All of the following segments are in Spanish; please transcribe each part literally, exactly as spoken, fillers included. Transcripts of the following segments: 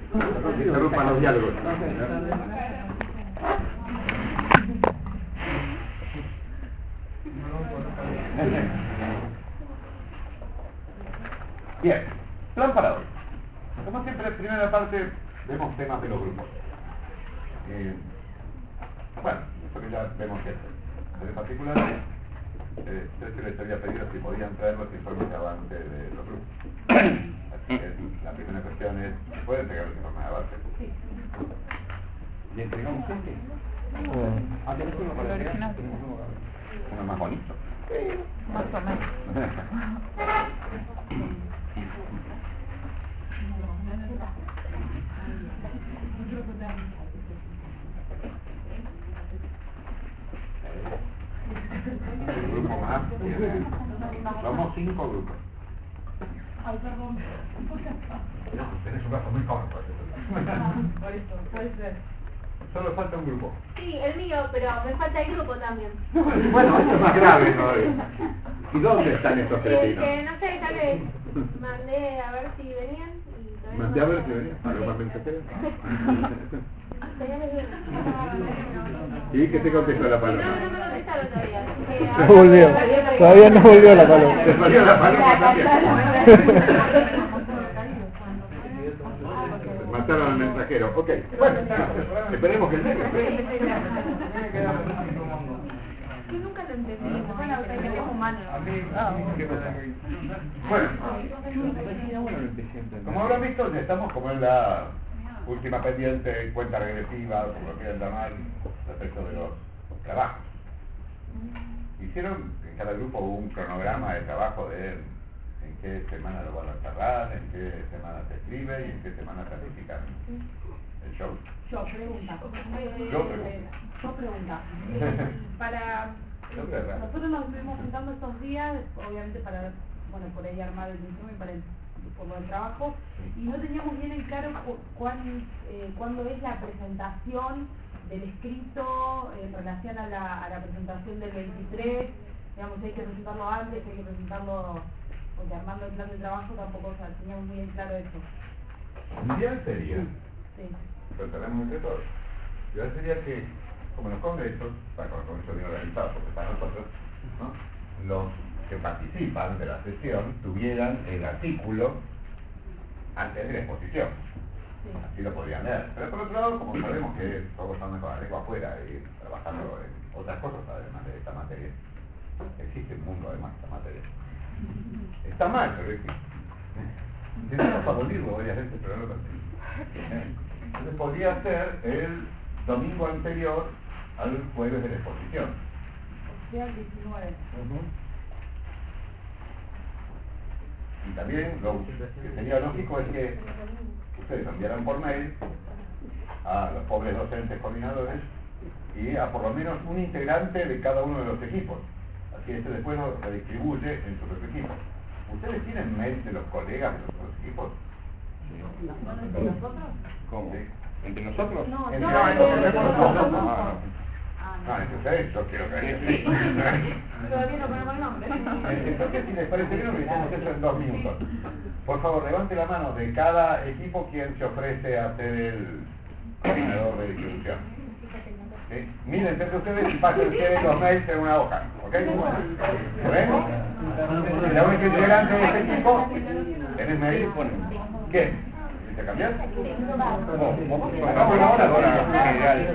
Que interrumpan los diálogos. Bien, plan para hoy. Como siempre, en primera parte vemos temas de los grupos. Eh, bueno, esto que ya vemos que en particular, eh, yo les había pedido si podían traer los informes de avance de los grupos. Así que la primera cuestión es, ¿pueden entregar los informes de avance? Sí. ¿Y entregamos este? Ah, ¿tenés uno para entregar? ¿Uno más bonito? Sí, más o menos. Un grupo más. Somos cinco grupos. Ay, perdón. No, tenés un brazo muy corto. Por eso, puede ser. Solo falta un grupo. Sí, el mío, pero me falta el grupo también. Bueno, esto es más grave todavía. ¿Y dónde están estos Eh, cretinos? que no sé, tal vez mandé a ver si venían y todavía Mandé no a ver si me- venía. A ver, más mensajero. Todavía me- ¿Y qué te contestó la No, no paloma? me contestaron todavía. así que No ahora- volvió. Todavía no volvió la paloma. Se salió la paloma también. Mataron al mensajero. Ok. Bueno, esperemos que el negro. Yo nunca lo entendí. Bueno, hay que ser humano. Bueno, como habrán visto, ya estamos como en la última pendiente, cuenta regresiva, como lo quieran llamar, respecto de los trabajos. Hicieron en cada grupo un cronograma de trabajo de en qué semana lo van a cerrar, en qué semana se escribe y en qué semana se planifican el show. Yo pregunta. Eh, Yo pregunto. Yo pregunta. Para Yo pregunto. nosotros nos estuvimos juntando estos días, obviamente para, bueno, por ahí armar el informe para el por el trabajo, y no teníamos bien en claro cu cuán, eh, cuándo es la presentación del escrito en relación a la, a la presentación del veintitrés, digamos, hay que presentarlo antes, hay que presentarlo, porque armando el plan de trabajo tampoco, o sea, teníamos muy en claro eso. Mi idea sería, Sí. pero tenemos entre todos, mi idea sería que, como los congresos, para con los congresos bien organizados, porque para nosotros, ¿no?, los que participan de la sesión tuvieran el artículo antes de la exposición. Sí. Así lo podrían leer. Pero por otro lado, como sabemos que todos están con la lengua afuera y trabajando en otras cosas además de esta materia, existe un mundo además de esta materia. Está mal, pero existe. Intentamos abolirlo varias veces, pero no lo conseguimos. Entonces podría ser el domingo anterior al jueves de la exposición. O sea, el diecinueve. Uh-huh. Y también lo que sería lógico es que ustedes enviaran por mail a los pobres docentes coordinadores y a por lo menos un integrante de cada uno de los equipos. Así este después lo redistribuye en sus otros equipos. ¿Ustedes tienen mail de los colegas de los otros equipos? ¿Entre nosotros? ¿Cómo? ¿Entre nosotros? No, ¿Entre no, nosotros? no, no, No, no. no. No, entonces yo quiero que... Todavía no ponemos el nombre. Entonces, si les parece bien, organizamos eso en dos minutos. Por favor, levante la mano de cada equipo quien se ofrece a ser el coordinador de distribución. ¿Sí? Miren entre ustedes y pasen ustedes los mails en una hoja. ¿Ok? ¿Ven? La única integrante de este equipo, ¿tenés mail? ¿Quién? ¿Se cambiar? ¿Cómo? ¿Cómo? Ahora, ahora, general.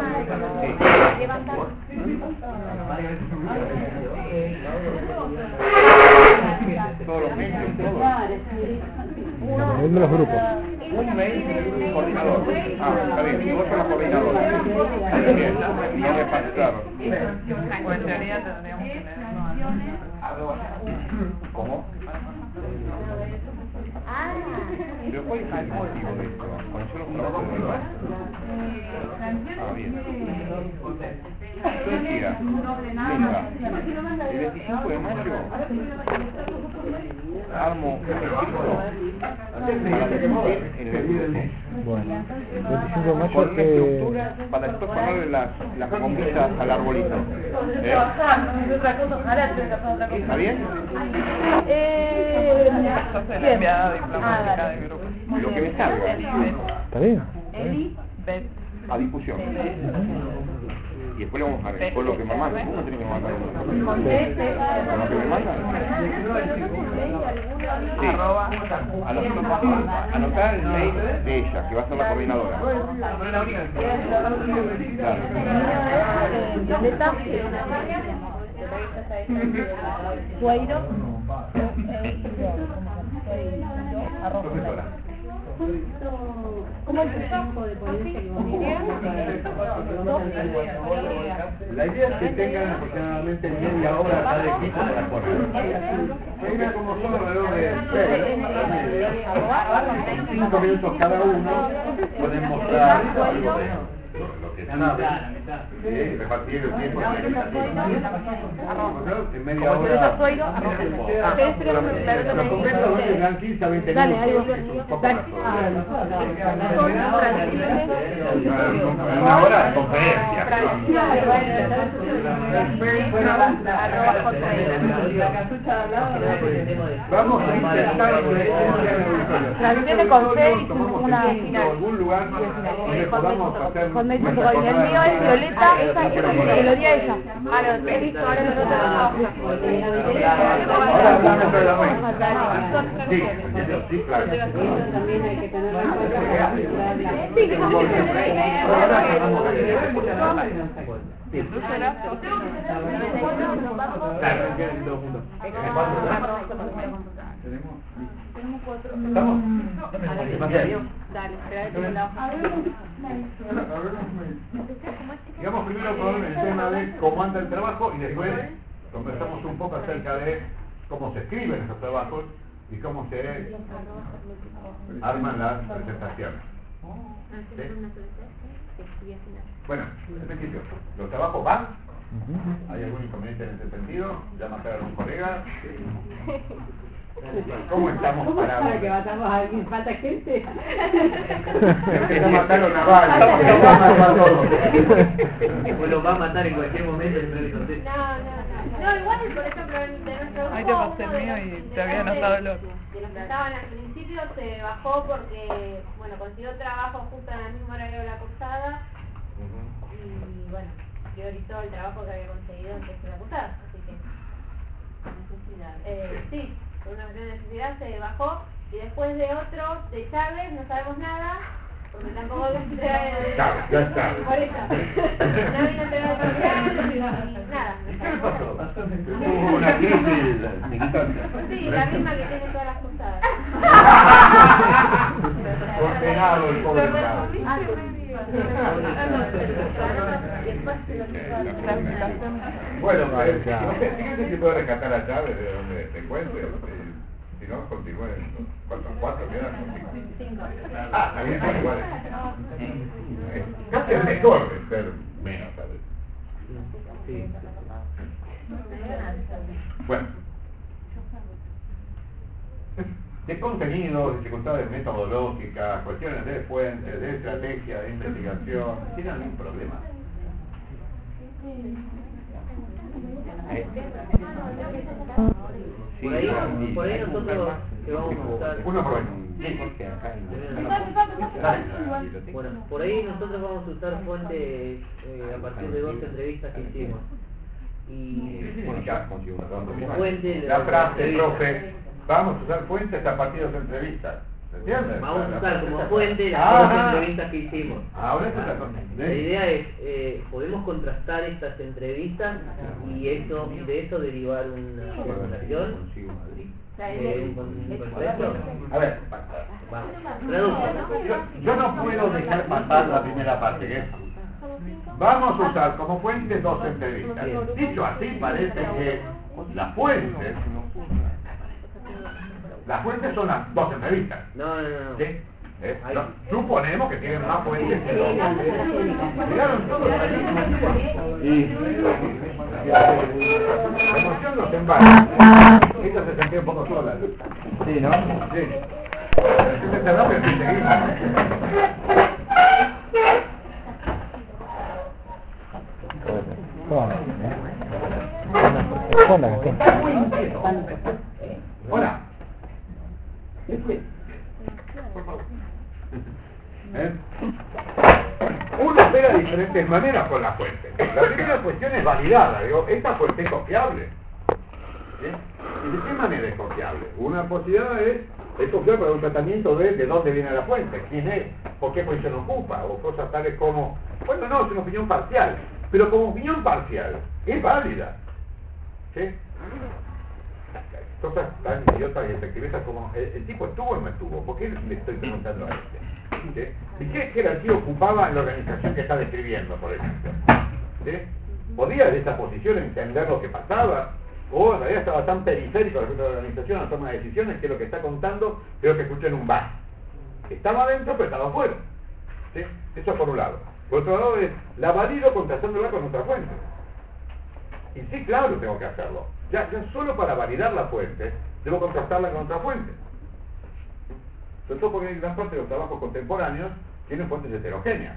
Todos los mails, todos. Dependiendo de los grupos. Un mail coordinador. Ah, está bien. Y vos sos la coordinadora. Bien, no me pasa, claro. Pues en teoría tendríamos que leer. ¿Cómo? Ah. ¿Pero cuál es el motivo de esto? ¿Conocer los trabajos de los? Ah, bien. Yo decía, venga, el veinticinco de mayo armo un escrito para discutir en el grupo. Bueno, el veinticinco de mayo Con una que... estructura para después ponerle las, las gomitas al arbolito. ¿Eh? ¿Está bien? Sos la enviada diplomática del grupo. lo que me salga. ¿Está bien? Eli, Bet. A discusión. Y después le vamos a ver con lo que me mandan. ¿Cómo tiene que mandar uno? con T, T, ¿Con lo que me mandan? Sí. Arroba. Anotar, anotar el mail de ella, que va a ser la coordinadora. Claro. Violeta, Sueiro, Profesora. ¿cómo es el tiempo de ponencia que vos La idea es que tengan aproximadamente media hora cada equipo para poner. Venga, como son alrededor de seis, cinco minutos cada uno, pueden mostrar algo de lo que saben. Sí, repartir el tiempo en media hora. Los congresos donde dan quince a veinte minutos. Dale, una hora de conferencia. Vamos a intentar transmite con fe y una final. Algún lugar donde podamos hacer con el mío es Violeta, y lo di a ella. Ah, no, listo, ahora lo otro. Ahora hablamos de la mente. Sí, sí, claro. También hay que tener ¿Estamos? Dale, Digamos primero con el tema de cómo anda el trabajo y después conversamos un poco acerca de cómo se escriben esos trabajos y cómo se arman las presentaciones. ¿Sí? Bueno, en principio, ¿los trabajos van? ¿Hay algún inconveniente en ese sentido? ¿Llama a algún colega? ¿Cómo estamos parados? Para que matamos a alguien, falta gente. Empieza a matar a una bala. O lo va a matar en cualquier momento. No, no, no, igual por ejemplo de nuestro grupo, Ahí te pasé el uno de mío los- y de te había los anotado de- el otro. De los que estaban al principio se bajó porque, bueno, consiguió trabajo justo en el mismo horario de la cursada y, bueno, priorizó el trabajo que había conseguido antes de la cursada, así que... Necesidad. Eh, sí, por una cuestión de necesidad se bajó y después de otro, de Chávez, no sabemos nada. Porque tampoco lo entrega Chávez, ya está. Por eso. No vino a entregar el parcial y nada. ¿Qué pasó? Hubo una crisis militante. Sí, la misma que tiene todas las cursadas. Condenado el pobre Chávez. Bueno, eh, fíjense si puedo rescatar a Chávez de donde se encuentre. eh, Si no, continúen. ¿Cuántos? ¿Cuatro quedan? Cinco. Ah, está bien, bueno, igual. Eh, Casi es mejor de ser menos, ¿sabes? Sí. Bueno. De contenido, dificultades metodológicas, cuestiones de fuentes, de estrategia, de investigación, ¿tienen algún problema? ¿Eh? Por ahí, por ahí nosotros que vamos a usar... Uno por uno. Sí, porque acá en... Bueno, por ahí nosotros vamos a usar fuentes eh, a partir de dos entrevistas que hicimos. Y Bueno, ya consigo una ronda. fuente La frase, profe, vamos a usar fuentes a partir de las entrevistas. ¿Se entiende? vamos a usar como fuente las Ah. dos entrevistas que hicimos. Ahora es otra cosa. La idea es, eh, podemos contrastar estas entrevistas y eso, de eso derivar una formulación, eh, un, un concepto. A ver, Vamos, traduzco. yo, yo no puedo dejar pasar la primera parte, que es, vamos a usar como fuente dos entrevistas. Dicho así, parece que las fuentes, las fuentes son las dos entrevistas. No, no, no. no. ¿Sí? ¿Eh? No, suponemos que tienen más fuentes que dos. Llegaron todos ahí. Y la emoción los embarga. Ella se sentía un poco sola. Sí, ¿no? Sí. Se cerró, pero sí seguimos. Hola, ¿qué? Hola. Por favor. ¿Eh? Uno opera de diferentes maneras con la fuente. La primera cuestión es validada. Digo, esta fuente es confiable. ¿Sí? ¿Y de qué manera es confiable? Una posibilidad es, es confiable para un tratamiento de de dónde viene la fuente, quién es, por qué posición ocupa, o cosas tales como, bueno, no, es una opinión parcial, pero como opinión parcial es válida. ¿Sí? Cosas tan idiotas y efectivistas como, ¿el, el tipo estuvo o no estuvo? ¿Por qué le estoy preguntando a este? ¿Sí? ¿Y qué jerarquía ocupaba en la organización que está describiendo, por ejemplo? ¿Sí? ¿Podía de esa posición entender lo que pasaba? ¿O en realidad estaba tan periférico respecto a la organización, a la toma de decisiones, que lo que está contando creo que escuché en un bar? Estaba adentro, pero estaba afuera. ¿Sí? Eso por un lado. Por otro lado es, la valido contrastándola con otra fuente. Y sí, claro, tengo que hacerlo. Ya, ya solo para validar la fuente, debo contrastarla con otra fuente. Sobre todo porque gran parte de los trabajos contemporáneos tienen fuentes heterogéneas.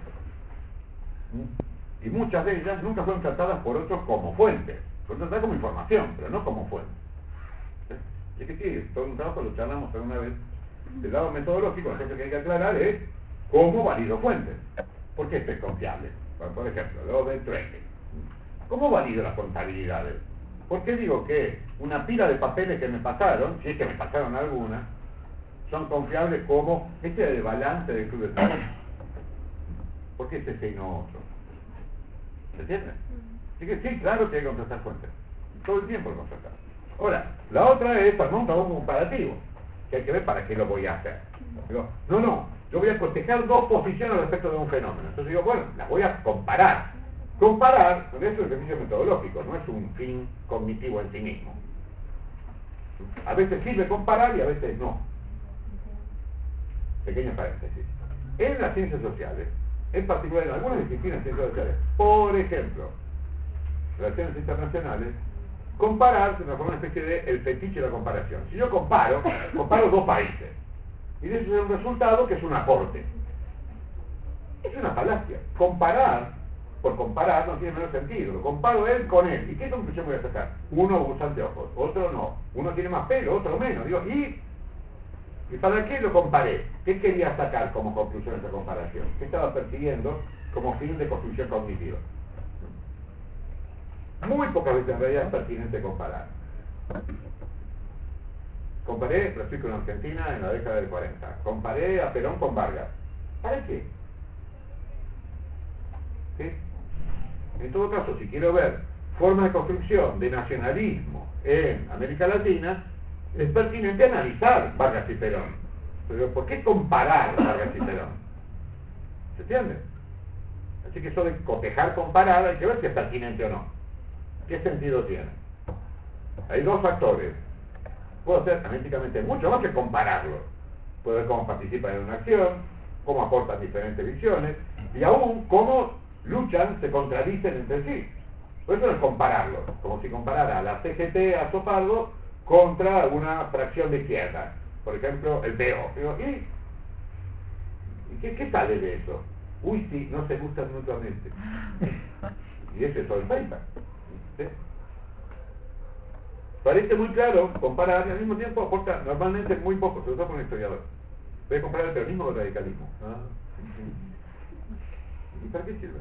Y muchas de ellas nunca fueron tratadas por otros como fuentes. Fueron tratadas como información, pero no como fuente. ¿Sí? Y es que sí, todo un trabajo lo charlamos alguna vez. Del lado metodológico, lo que hay que aclarar es cómo valido fuentes. ¿Por qué esto es confiable? Bueno, por ejemplo, lo de trading. ¿Cómo valido las contabilidades? ¿Por qué digo que una pila de papeles que me pasaron, si es que me pasaron algunas, son confiables como este es el balance del club de trabajo? ¿Por qué ese seis no otro? ¿Se entiende? Así que sí, claro que hay que contrastar fuentes. Todo el tiempo hay que contrastar. Ahora, la otra es para un trabajo comparativo, que hay que ver para qué lo voy a hacer. Digo, no, no, yo voy a cotejar dos posiciones respecto de un fenómeno. Entonces digo, bueno, las voy a comparar. Comparar, con eso es un ejercicio metodológico, no es un fin cognitivo en sí mismo. A veces sirve comparar y a veces no. Pequeño paréntesis. En las ciencias sociales, en particular en algunas disciplinas de ciencias sociales, por ejemplo, relaciones internacionales, comparar se transforma en una especie de el fetiche de la comparación. Si yo comparo, comparo dos países, y de eso es un resultado que es un aporte. Es una falacia. Comparar por comparar no tiene menos sentido. Lo comparo él con él. ¿Y qué conclusión voy a sacar? Uno usa anteojos, otro no. Uno tiene más pelo, otro menos. Digo, ¿y, ¿y para qué lo comparé? ¿Qué quería sacar como conclusión de esa comparación? ¿Qué estaba persiguiendo como fin de construcción cognitiva? Muy pocas veces en realidad es pertinente comparar. Comparé, lo explico en Argentina en la década del cuarenta. Comparé a Perón con Vargas. ¿Para qué? ¿Sí? En todo caso, si quiero ver formas de construcción de nacionalismo en América Latina, es pertinente analizar Vargas y Perón. Pero ¿por qué comparar Vargas y Perón? ¿Se entiende? Así que eso de cotejar, comparar, hay que ver si es pertinente o no. ¿Qué sentido tiene? Hay dos factores. Puedo hacer analíticamente mucho más que compararlos. Puedo ver cómo participan en una acción, cómo aportan diferentes visiones, y aún cómo luchan, se contradicen entre sí. Por eso no es compararlos, como si comparara a la C G T a Sopardo contra una fracción de izquierda. Por ejemplo, el P O. Digo, ¿y, ¿y qué, qué sale de eso? Uy, sí, no se gustan mutuamente. Y ese es todo el paper. ¿Sí? Parece muy claro comparar y al mismo tiempo aporta normalmente muy poco, sobre todo con un historiador. Voy a comparar el peronismo con el radicalismo. ¿Ah? ¿Y para qué sirve?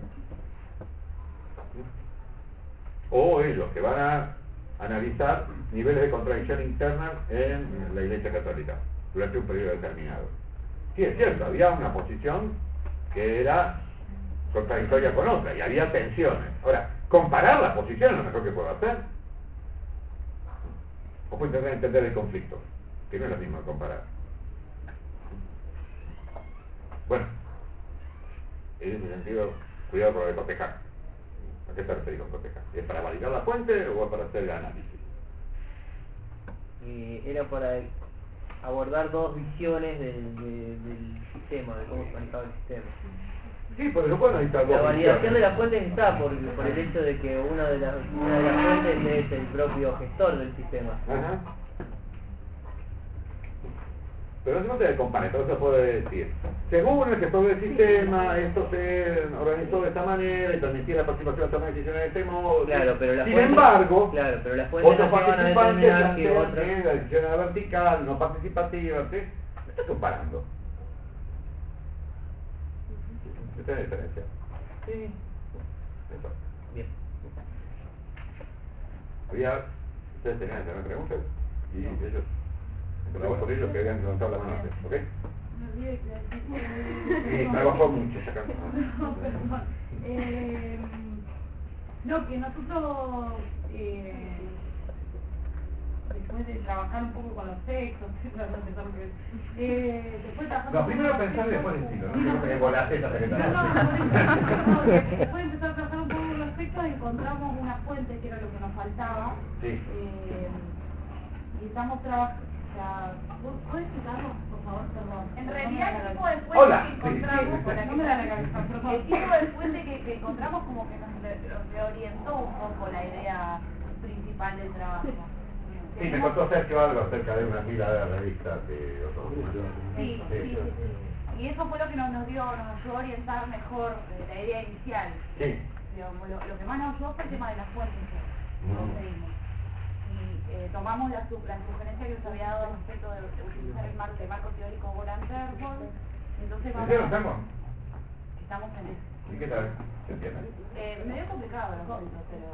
O ellos que van a analizar niveles de contradicción interna en la Iglesia Católica durante un periodo determinado. Sí, es cierto, había una posición que era contradictoria con otra y había tensiones. Ahora, comparar las posiciones es lo mejor que puedo hacer. O puedo intentar entender el conflicto, que no es lo mismo de comparar. Bueno, en ese sentido, cuidado con lo de cotejar. ¿A qué se refiere con cotejar? ¿Es para validar la fuente o es para hacer el análisis? Eh, era para abordar dos visiones del, de, del sistema, de cómo se manejaba el sistema. Sí, pero lo pueden analizar dos La validación visiones. de las fuentes está por, por el hecho de que una de, las, una de las fuentes es el propio gestor del sistema. Ajá. Pero no se debe comparar, entonces se puede decir, según el gestor del sistema, esto se organizó de esta manera y permitía la participación de estas decisiones de este modo. Claro, pero las Sin fuentes, embargo, claro, pero las fuentes otros no se van a participantes determinar que plantean otras. que la decisión era vertical, no participativa, ¿sí? Me estoy comparando. ¿Esta es la diferencia? Sí. Eso. Bien. Había, ustedes tenían que hacer preguntas y ellos, empezamos por ellos que habían levantado la mano antes, ¿ok? Me olvidé que Sí, trabajó mucho esa casa. No, perdón. Eh, no, que nosotros, eh, después de trabajar un poco con los textos, eh, después de trabajar No, un poco primero con los pensar y textos, después decirlo, no quiero que volaste esa No, secretaria. no, por eso, no, que después de empezar a trabajar un poco con los textos, encontramos una fuente que era lo que nos faltaba. Sí. Eh, y estamos trabajando. O sea, ¿puedes explicarlo, por favor? Perdón. En realidad el tipo de fuente Hola. que encontramos, Sí, sí, para sí. que No me da la cabeza, perdón. el tipo de fuente que, que encontramos como que nos re- nos reorientó un poco la idea principal del trabajo. Sí, me contó Sergio algo acerca de una pila de revistas de otros. Sí, sí, sí, sí. Y eso fue lo que nos, nos dio, nos ayudó a orientar mejor eh, la idea inicial. Sí. Digamos, lo, lo que más nos ayudó fue el tema de las fuentes que Mm. conseguimos. Y eh, tomamos la, su- la sugerencia que nos había dado respecto de, de utilizar el marco, el marco teórico Goran-Terborn. Entonces vamos, ¿Hicieron Sermon? estamos en eso. ¿Y qué tal? ¿Se entiende? Eh, medio complicado el asunto, pero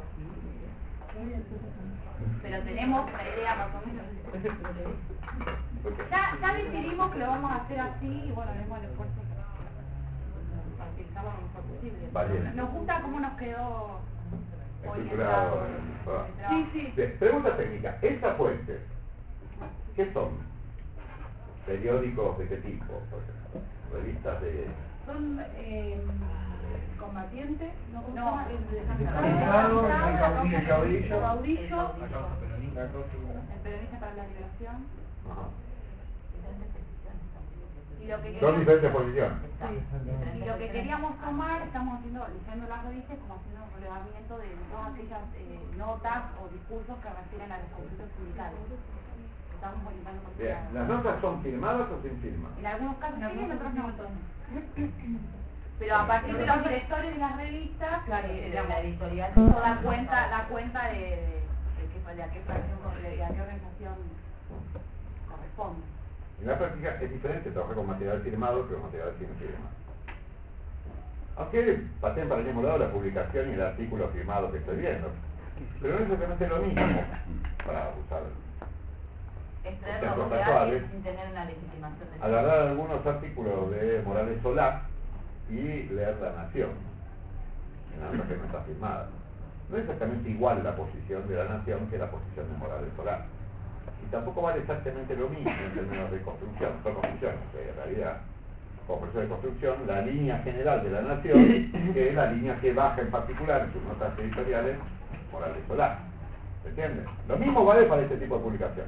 pero tenemos la idea más o menos. Porque Ya, ya decidimos que lo vamos a hacer así y bueno, haremos el esfuerzo para utilizarlo lo mejor posible. Valiente. Nos gusta cómo nos quedó estructurado. orientado Ah. el trabajo. Sí, sí. Bien, pregunta técnica. ¿Estas fuentes qué son? ¿Periódicos de qué tipo? Por ejemplo? ¿Revistas de...? Son eh, combatientes, no, ¿cómo No, se llama? Descansados, el caudillo, el caudillo. Caudillo, El peronista para la liberación. Ajá. Y lo que Son queríamos, diferentes posiciones. y lo que queríamos tomar, estamos haciendo, leyendo las revistas, como haciendo un relevamiento de todas aquellas eh, notas o discursos que refieren a los conflictos sindicales. Estamos orientando por ese Bien, lado. ¿las notas son firmadas o sin firma? En algunos casos sí, en otros no. Pero a partir de los directores de las revistas, eh, digamos, la editorial da cuenta, da cuenta de, de, de, qué, de a qué fracción, de a qué organización corresponde. En la práctica es diferente trabajar con material firmado que con material sin firma. Aunque pasen para el mismo lado la publicación y el artículo firmado que estoy viendo. Pero no es exactamente lo mismo para usar Extraer ejemplos novedades actuales. sin tener una legitimación de Agarrar algunos artículos de Morales Solá y leer La Nación, en la nota que no está firmada. No es exactamente igual la posición de La Nación que la posición de Morales Solá. Y tampoco vale exactamente lo mismo en términos de construcción, son construcciones, que en realidad, como profesor de construcción, la línea general de La Nación, que es la línea que baja en particular en sus notas editoriales, Morales Solá. ¿Se entiende? Lo mismo vale para este tipo de publicación.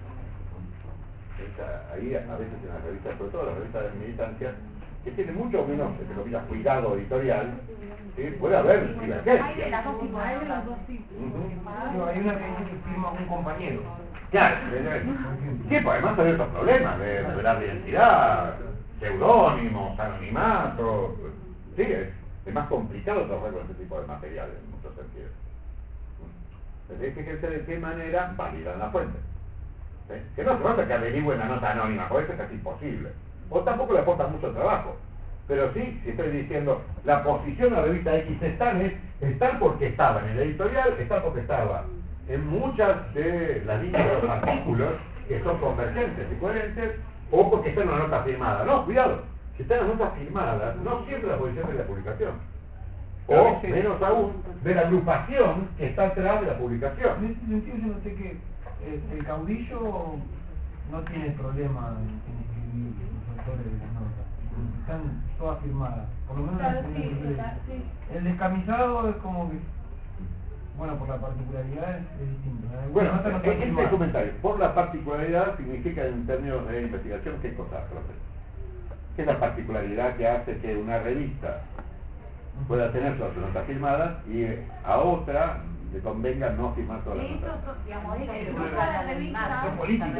Esta, ahí a veces en las revistas, sobre todo las revistas de militancia, que tienen mucho menos, entre comillas, cuidado editorial, ¿sí? Puede haber Hay de divergencia. las dos tipos hay de de los notas. dos tipos. Ujú. No, hay una que dice que firma un compañero. Claro, sí, pues además hay otros problemas de revelar la identidad, seudónimos, anonimatos. Sí, es, es más complicado trabajar con este tipo de materiales en muchos sentidos. Entonces, fíjense de qué manera validan la fuente. ¿Sí? Que no se trata que averigüen la nota anónima, porque eso es casi imposible. O tampoco le aporta mucho trabajo. Pero sí, si estoy diciendo, la posición de la revista X es tal, es, es tal porque estaba en el editorial, es tal porque estaba en muchas de las líneas de los artículos que son convergentes y coherentes, o porque está en una nota firmada. No, cuidado, si están en las notas firmadas, no siempre la posición es de la publicación. O, menos aún, de la agrupación que está atrás de la En publicación. este sentido yo noté que este, el caudillo no tiene problema en, en escribir los autores de las notas. Están todas firmadas, por lo menos Claro, en sí, el primer la- sí. El descamisado es como que, bueno, por la particularidad es, es distinto. ¿Eh? Bueno, Las notas no están este firmadas. comentario, por la particularidad, significa en términos de investigación, ¿qué cosa, profe? ¿Qué es la particularidad que hace que una revista pueda tener todas sus notas firmadas y a otra le convenga no firmar todas las Eso, notas? digamos, el grupo de revistas, Es política.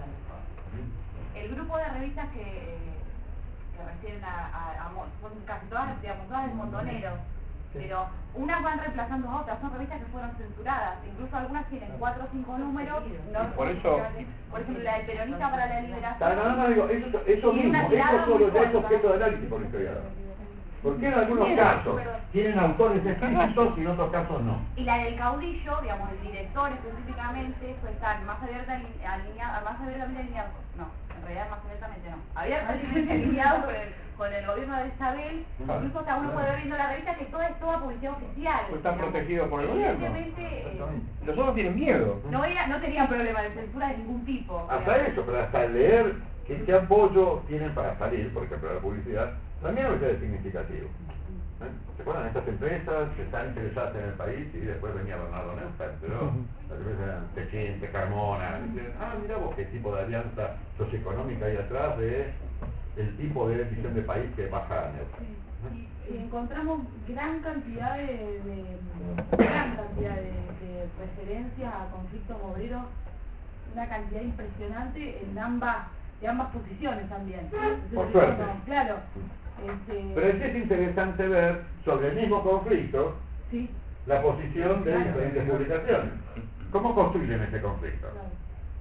el grupo de revistas que, que refieren a, a, a mo- son casi todas, digamos, todas de montoneros, pero unas van reemplazando a otras, son revistas que fueron censuradas, incluso algunas tienen cuatro o cinco números, no, por eso- por ejemplo la del peronista para la liberación. No, no, no, digo, eso, eso tiene una mismo, tirada eso solo muy ya es corta. objeto de análisis por el historiador. ¿Por qué en algunos Bien, casos pero- tienen autores explícitos y en otros casos no? Y la del caudillo, digamos, el director específicamente, fue estar más abierta ali- alineado, más abiertamente alineado, no, en realidad más abiertamente no, abiertamente alineado con el, con el gobierno de Isabel, Claro. incluso hasta uno puede ver viendo la revista que todo es toda publicidad oficial. Pues está digamos. protegido por el gobierno. Evidentemente, eh, Los otros tienen miedo. no era, no tenían problema de censura de ningún tipo. Hasta digamos. eso, pero hasta leer qué, qué apoyo tienen para salir, por ejemplo, la publicidad, también a veces es significativo. ¿Eh? ¿Se acuerdan? Estas empresas que están interesadas en el país y después venía Bernardo Neustadt, pero las empresas eran Techint, Carmona, y dicen, ah, mira vos qué tipo de alianza socioeconómica hay atrás de el tipo de decisión de país que baja Neustadt. ¿Eh? Y encontramos gran cantidad de, de gran cantidad de, de referencias a conflictos obreros, una cantidad impresionante en ambas, de ambas posiciones también. Entonces, Por suerte. bueno, claro. Este, Pero es, es interesante ver sobre el mismo conflicto sí, la posición de Claro. diferentes publicaciones. ¿Cómo construyen ese conflicto? claro.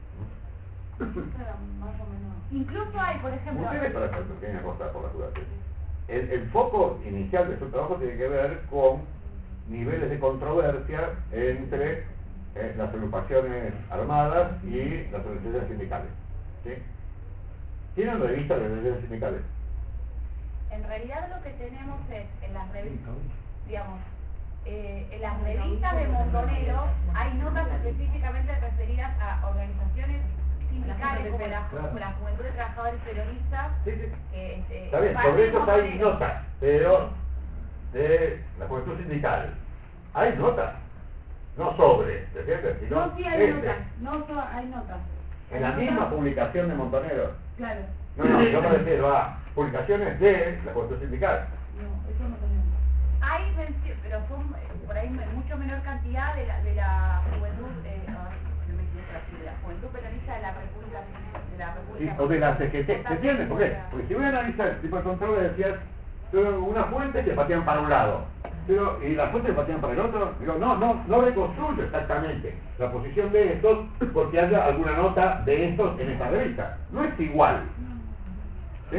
Era más o menos. Incluso hay, por ejemplo, Ustedes, para hacer pequeña cosa por la duda, el, el foco inicial de su trabajo tiene que ver con niveles de controversia entre eh, las agrupaciones armadas y las organizaciones sindicales. ¿Sí? ¿Tienen revistas de organizaciones sindicales? en realidad lo que tenemos es, en las revistas, digamos, eh, en las revistas de Montoneros hay notas específicamente referidas a organizaciones sindicales como la, como la Juventud de Trabajadores Peronistas, Sí, sí. que este, Está bien, parte sobre de eso hay Montoneros. notas, pero de la juventud sindical hay notas, no sobre, ¿te entiendes? Sino No, sí hay este, notas, no so- hay notas. en la Hay misma notas, publicación de Montoneros. claro. No, no, yo me refiero a publicaciones de la juventud sindical. No, eso no tenemos. Hay mencio- pero son eh, por ahí en mucho menor cantidad de la, de la juventud, eh, ay, no me quiero decir, de la juventud peronista de la República, de la Sí, República. o de la C G T, ¿se entiende? ¿Por qué? Porque si voy a analizar el tipo de controversias, tengo una fuente que patean para un lado, pero, y la fuente que patean para el otro, digo, no, no, no reconstruyo exactamente la posición de estos porque haya alguna nota de estos en esta revista. No es igual. ¿Sí?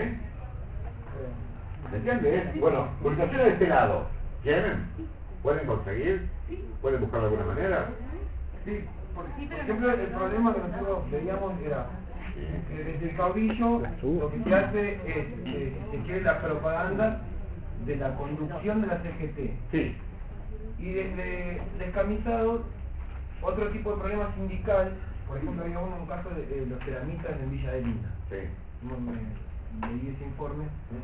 ¿Se entiende? Es, bueno, publicaciones de este lado, ¿tienen? ¿Pueden conseguir? ¿Pueden buscar de alguna manera? Sí, por, por ejemplo, el problema que nosotros veíamos era que desde el caudillo lo que se hace es, eh, se quiere la propaganda de la conducción de la C G T. Sí. Y desde descamisados, otro tipo de problema sindical, por ejemplo, había uno, un caso de, de los ceramistas en Villa de Lina. Sí. No me, leí ese informe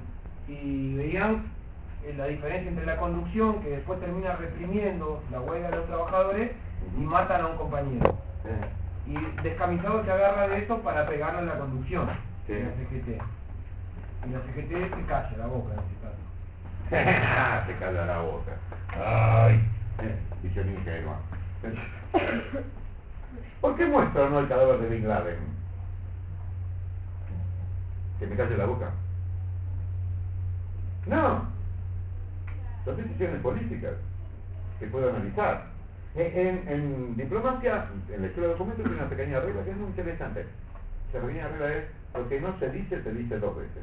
y veían eh, la diferencia entre la conducción, que después termina reprimiendo la huelga de los trabajadores y matan a un compañero. Sí. Y descamisado se agarra de eso para pegarle a la conducción Sí. de la C G T. Y la C G T se calla la boca en este caso. Se calla la boca. Ay, eh, visión ingenua. ¿Por qué muestra o no el cadáver de Bin Laden? ¿Que me calle la boca? No. Son decisiones políticas que puedo analizar. En, en, en diplomacia, en la escuela de documentos, hay una pequeña regla que es muy interesante. La pequeña regla es: lo que no se dice, se dice dos veces.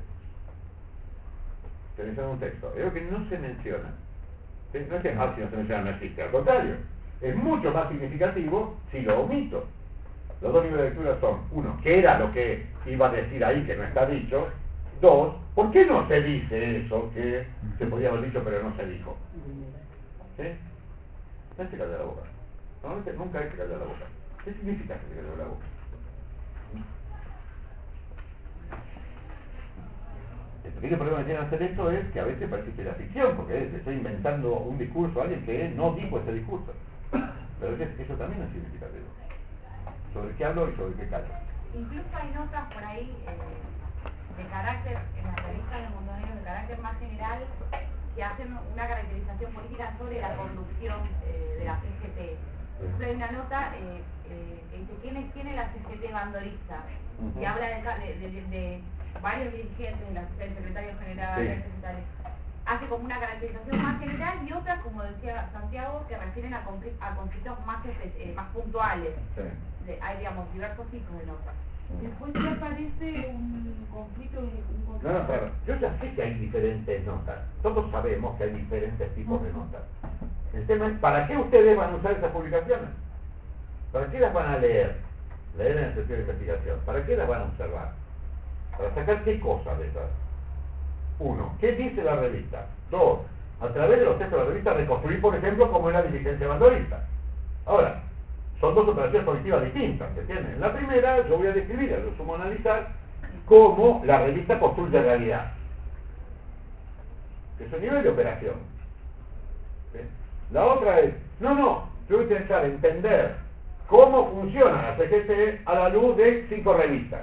Se menciona un texto. Es lo que no se menciona. ¿Sí? No es que, ah, si no se menciona no existe. Al contrario, es mucho más significativo si lo omito. Los dos niveles de lectura son: uno, ¿qué era lo que iba a decir ahí que no está dicho? Dos, ¿por qué no se dice eso que se podía haber dicho pero no se dijo? ¿Sí? No hay que callar la boca. Normalmente nunca hay que callar la boca. ¿Qué significa que se calla la boca? El pequeño problema que tiene hacer esto es que a veces parece que es la ficción, porque es, estoy inventando un discurso a alguien que no dijo ese discurso. Pero es, eso también es significativo. ¿Sobre qué hablo y sobre qué callo? Incluso hay notas por ahí eh, de carácter, en las revistas de Montoneros, de carácter más general, que hacen una caracterización política sobre la conducción eh, de la C G T. Por ejemplo, hay una nota eh, eh, que dice: ¿quién es, quién es la C G T bandorista? Uh-huh. Y habla de, ca- de, de, de, de varios dirigentes, la- del secretario general, Sí. del secretario. Hace como una caracterización más general y otra, como decía Santiago, que refieren a, confli- a conflictos más, espe- eh, más puntuales. Sí. De- hay, digamos, diversos tipos de notas. después sí aparece un conflicto, un conflicto. No, no, claro. Yo ya sé que hay diferentes notas. Todos sabemos que hay diferentes tipos de notas. El tema es, ¿para qué ustedes van a usar esas publicaciones? ¿Para qué las van a leer? Leer en el sentido de investigación. ¿Para qué las van a observar? ¿Para sacar qué cosas de esas? Uno, ¿qué dice la revista? Dos, a través de los textos de la revista reconstruir, por ejemplo, cómo es la diligencia bandolista. Ahora, son dos operaciones cognitivas distintas, ¿se entiende? En la primera, yo voy a describir, a lo sumo analizar, cómo la revista construye realidad. Es un nivel de operación. ¿Sí? La otra es, no, no, yo voy a intentar entender cómo funciona la C G T a la luz de cinco revistas.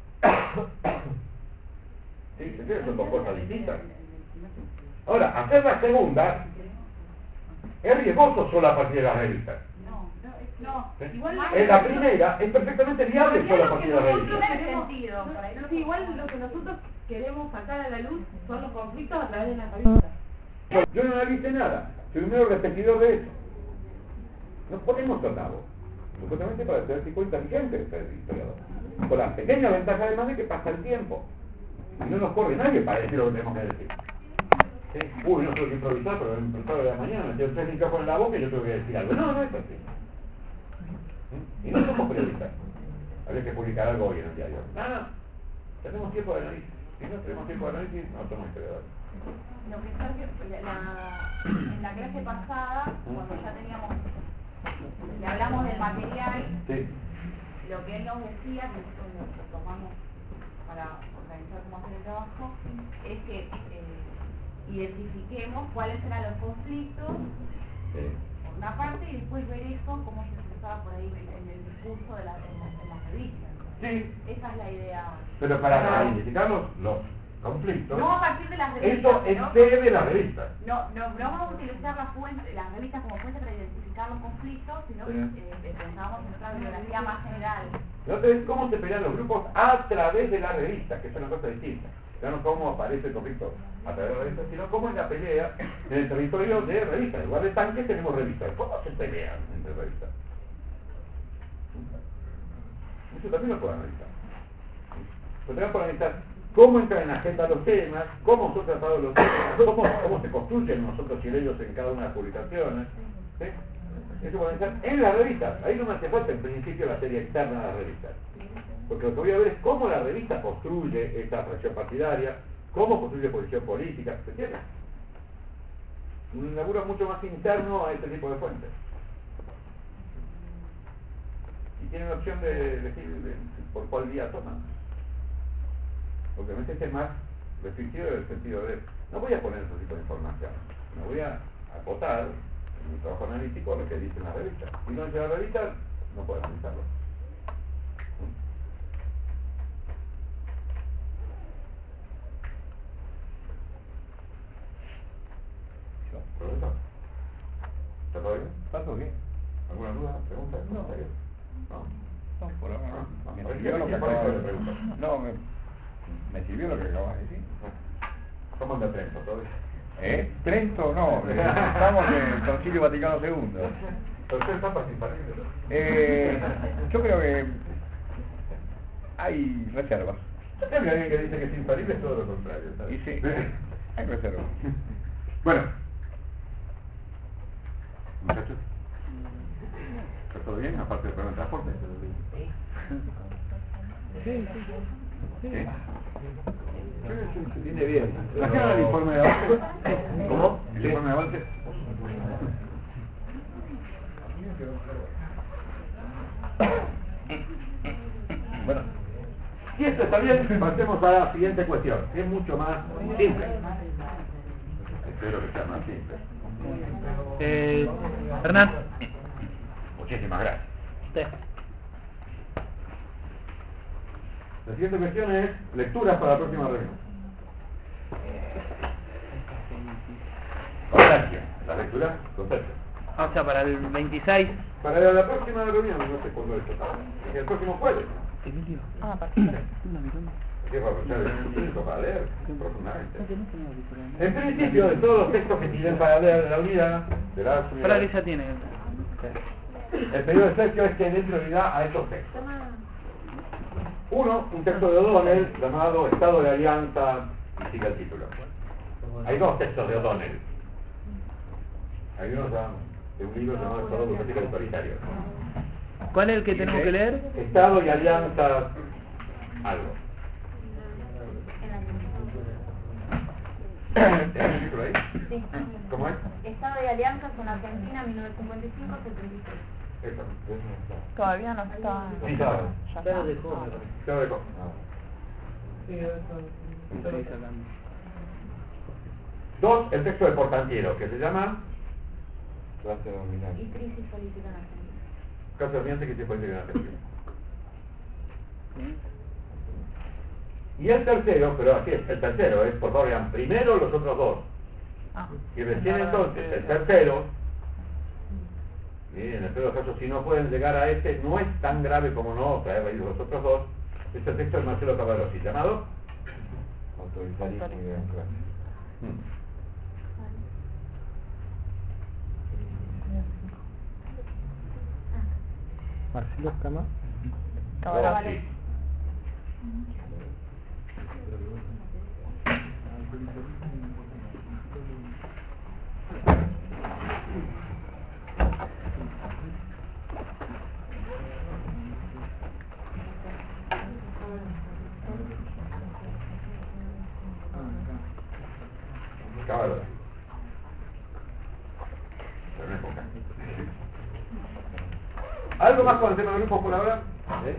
¿Sí? ¿Se entiende? Son dos cosas distintas. Ahora, hacer la segunda es riesgoso solo a partir de las revistas. No, ¿Sí? igual En la primera es perfectamente viable solo a partir de las revistas. sentido, por ahí. Sí, igual lo que nosotros queremos sacar a la luz son los conflictos a través de las revistas. Yo, yo no analicé nada, soy un mero repetidor de eso. Nos ponemos tratados, justamente para ser tipo inteligente el historiador. Con la pequeña ventaja además de que pasa el tiempo. Y no nos corre nadie para decir lo que tenemos que decir. ¿Sí? Uy, no tengo que improvisar, pero el improvisado de la mañana me tengo tres micrófonos en la boca y yo tengo que decir algo. No, no es así. ¿Sí? Y no somos periodistas. Habría que publicar algo hoy en el diario. No, no. Tenemos tiempo de análisis. Si no tenemos tiempo de análisis, no somos historiadores. Lo que pasa es que la, en la clase pasada, cuando ya teníamos, le hablamos del material, sí. Lo que él nos decía, que nosotros lo tomamos para organizar cómo hacer el trabajo, es que eh, identifiquemos cuáles eran los conflictos, sí. Por una parte, y después ver eso, cómo se expresaba por ahí en el discurso de la, en, la, en las revistas. Sí. Esa es la idea. Pero para, para identificar los, los conflictos, no a partir de las revistas, eso excede de las revistas. No, no, no vamos a utilizar las, fuentes, las revistas como fuente para identificar los conflictos, sino que sí. eh, pensábamos en otra bibliografía más general. Entonces, ¿cómo se pelean los grupos? A través de la revista, que es una cosa distinta. Ya no cómo aparece el conflicto a través de la revista, sino cómo es la pelea en el territorio de revistas. En lugar de tanques tenemos revistas. ¿Cómo se pelean entre revistas? Eso también lo puedo analizar. Lo tenemos que analizar cómo entran en la agenda los temas, cómo son tratados los temas, cómo, cómo se construyen nosotros y ellos en cada una de las publicaciones. ¿Sí? Eso puede analizar en las revistas. Ahí no me hace falta en principio la serie externa de las revistas. Porque lo que voy a ver es cómo la revista construye esta fracción partidaria, cómo construye posición política, ¿se entiende? Un laburo mucho más interno a este tipo de fuentes. Y tienen la opción de elegir por cuál vía toman. Obviamente este es más restrictivo en el sentido de, no voy a poner ese tipo de información, me voy a acotar en mi trabajo analítico lo que dicen las revistas. Si no dice la revista, no puedo analizarlo. ¿Profesor? ¿Está todo bien? ¿Está todo bien? ¿Alguna duda? ¿Pregunta? No. ¿No? No, por ahora no. Ah, Me a ver, sirvió lo que ¿qué acabas de le decir. pregunto? No, me, me sirvió lo que acabas de decir. ¿Cómo anda Trento? ¿Todo bien? ¿Eh? Trento no, eh, estamos en el Concilio Vaticano segundo. ¿Pero usted está participando? Eh, yo creo que hay reservas. Siempre alguien que dice que es infalible es todo lo contrario, ¿sabes? Y sí, hay reservas. Bueno, muchachos, ¿está todo bien? Aparte del problema de transporte. Sí, sí, sí. Viene bien. ¿Trajeron el informe de avance? ¿Cómo? ¿El informe de avance? Bueno, Si esto está bien, pasemos a la siguiente cuestión, que es mucho más simple. Espero que sea más simple. Eh, Hernán. Muchísimas gracias. Usted. La siguiente cuestión es lecturas para la próxima reunión. Constancia. La lectura, constancia. O sea, para el veintiséis. Para la próxima reunión, no sé cuándo es total. El próximo jueves. Ah, partida. Hay que aprovechar el tiempo para leer profundamente. En principio, de todos los textos que tienen para leer de la unidad, de la Para que ya tiene. el periodo de Sergio es que dé prioridad a estos textos. Uno, un texto de O'Donnell llamado Estado de Alianza, y sigue el título. Hay dos textos de O'Donnell. Hay uno de un libro llamado Estado Burocrático Autoritario. ¿Cuál es el que tenemos que leer? Estado y Alianza, algo. ¿Tienes el título ahí? Sí. ¿Cómo es? Estado de Alianza con Argentina, mil novecientos cincuenta y cinco a setenta y seis. Eso. Todavía no está. Sí, claro. Ya Ya lo está. dejó, me parece. Ya lo dejo. Sí, eso. Dos, el texto de Portantiero, que se llama Clase dominante. Y crisis política en Argentina. Caso Dominante que se puede en Argentina. Y el tercero, pero así es, el tercero es, por favor, vean, primero los otros dos. Ah, Y recién no, entonces, el no, tercero, y en el peor caso, si no pueden llegar a este, no es tan grave como no traer ahí los otros dos. Este texto es Marcelo Cavalossi, llamado Autoritarismo y democracia. Hmm. Marcelo Cama. Cavalossi. Cavalossi. Pero no es poca. ¿Algo más con el tema de grupos por ahora? ¿Eh?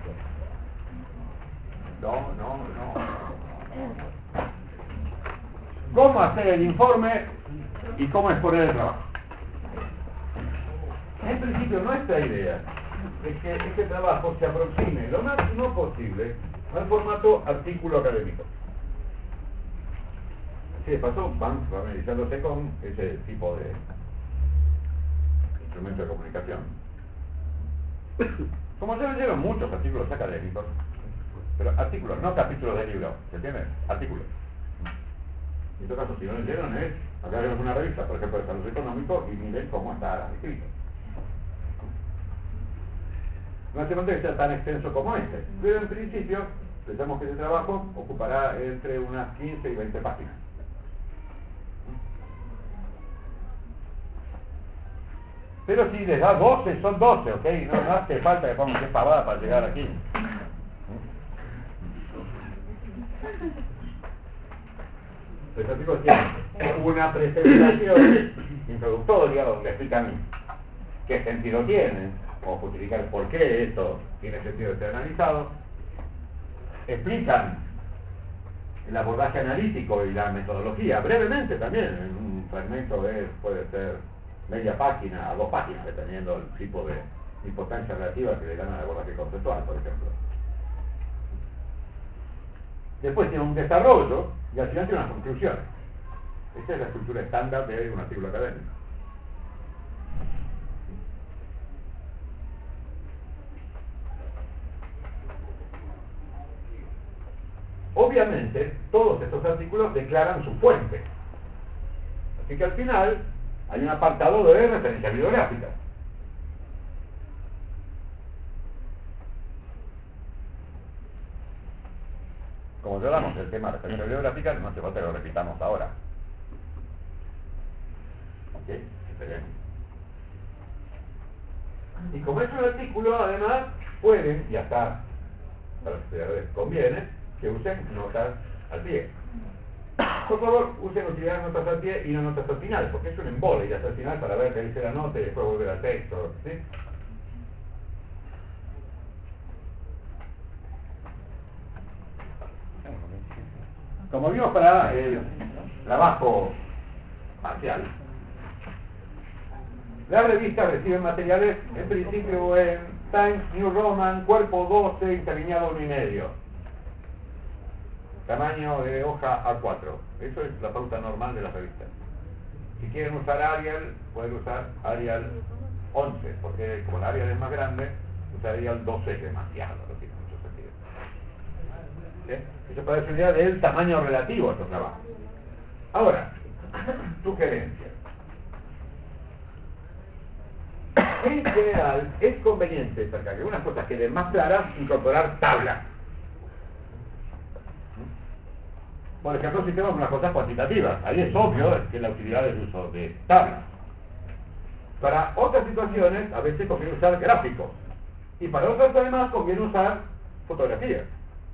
No, no, no. ¿Cómo hacer el informe y cómo exponer el trabajo? En principio, nuestra idea es que este trabajo se aproxime lo máximo posible al formato artículo académico. Si de paso van familiarizándose con ese tipo de instrumento de comunicación. Como ya leyeron muchos artículos académicos, pero artículos, no capítulos de libro, ¿se entiende? Artículos. En todo caso, si no leyeron es, acá vemos una revista, por ejemplo, de Salud Económico, y miren cómo está escrito. No hace falta que sea tan extenso como este, pero en principio, pensamos que ese trabajo ocupará entre unas quince y veinte páginas. Pero si les da doce, son doce, ¿ok? No, no hace falta que pongan qué pavada para llegar aquí. Los artículos tienen una presentación introductoria donde explican qué sentido tiene, o justificar por qué esto tiene sentido de ser analizado. Explican el abordaje analítico y la metodología, brevemente también, en un fragmento de, puede ser media página a dos páginas, dependiendo del tipo de importancia relativa que le dan al abordaje conceptual, por ejemplo. Después tiene un desarrollo y al final tiene unas conclusiones. Esta es la estructura estándar de un artículo académico. Obviamente, todos estos artículos declaran su fuente. Así que al final hay un apartado de referencia bibliográfica. Como ya hablamos del tema de referencia bibliográfica, no hace falta que lo repitamos ahora. ¿Ok? Excelente. Y como es un artículo, además, pueden, y hasta para los estudiadores conviene, que usen notas al pie. Por favor, usen utilizar notas al pie y no notas al final, porque es un embole ir hasta el final para ver qué dice la nota y después volver al texto, ¿sí? Como vimos para el trabajo parcial, la revista recibe materiales en principio en Times New Roman, cuerpo doce, interlineado uno y medio, tamaño de hoja A cuatro. Eso es la pauta normal de la revista. Si quieren usar Arial, pueden usar Arial once, porque como la Arial es más grande, usar Arial doce es demasiado, no tiene mucho sentido. ¿Sí? Eso para dar una idea del tamaño relativo a estos trabajos. Ahora, sugerencias. En general, es conveniente, para que algunas cosas queden más claras, incorporar tablas. por ejemplo, si tenemos unas cosas cuantitativas, ahí es obvio que la utilidad del uso de tablas. Para otras situaciones, a veces conviene usar gráficos, y para otras además conviene usar fotografías.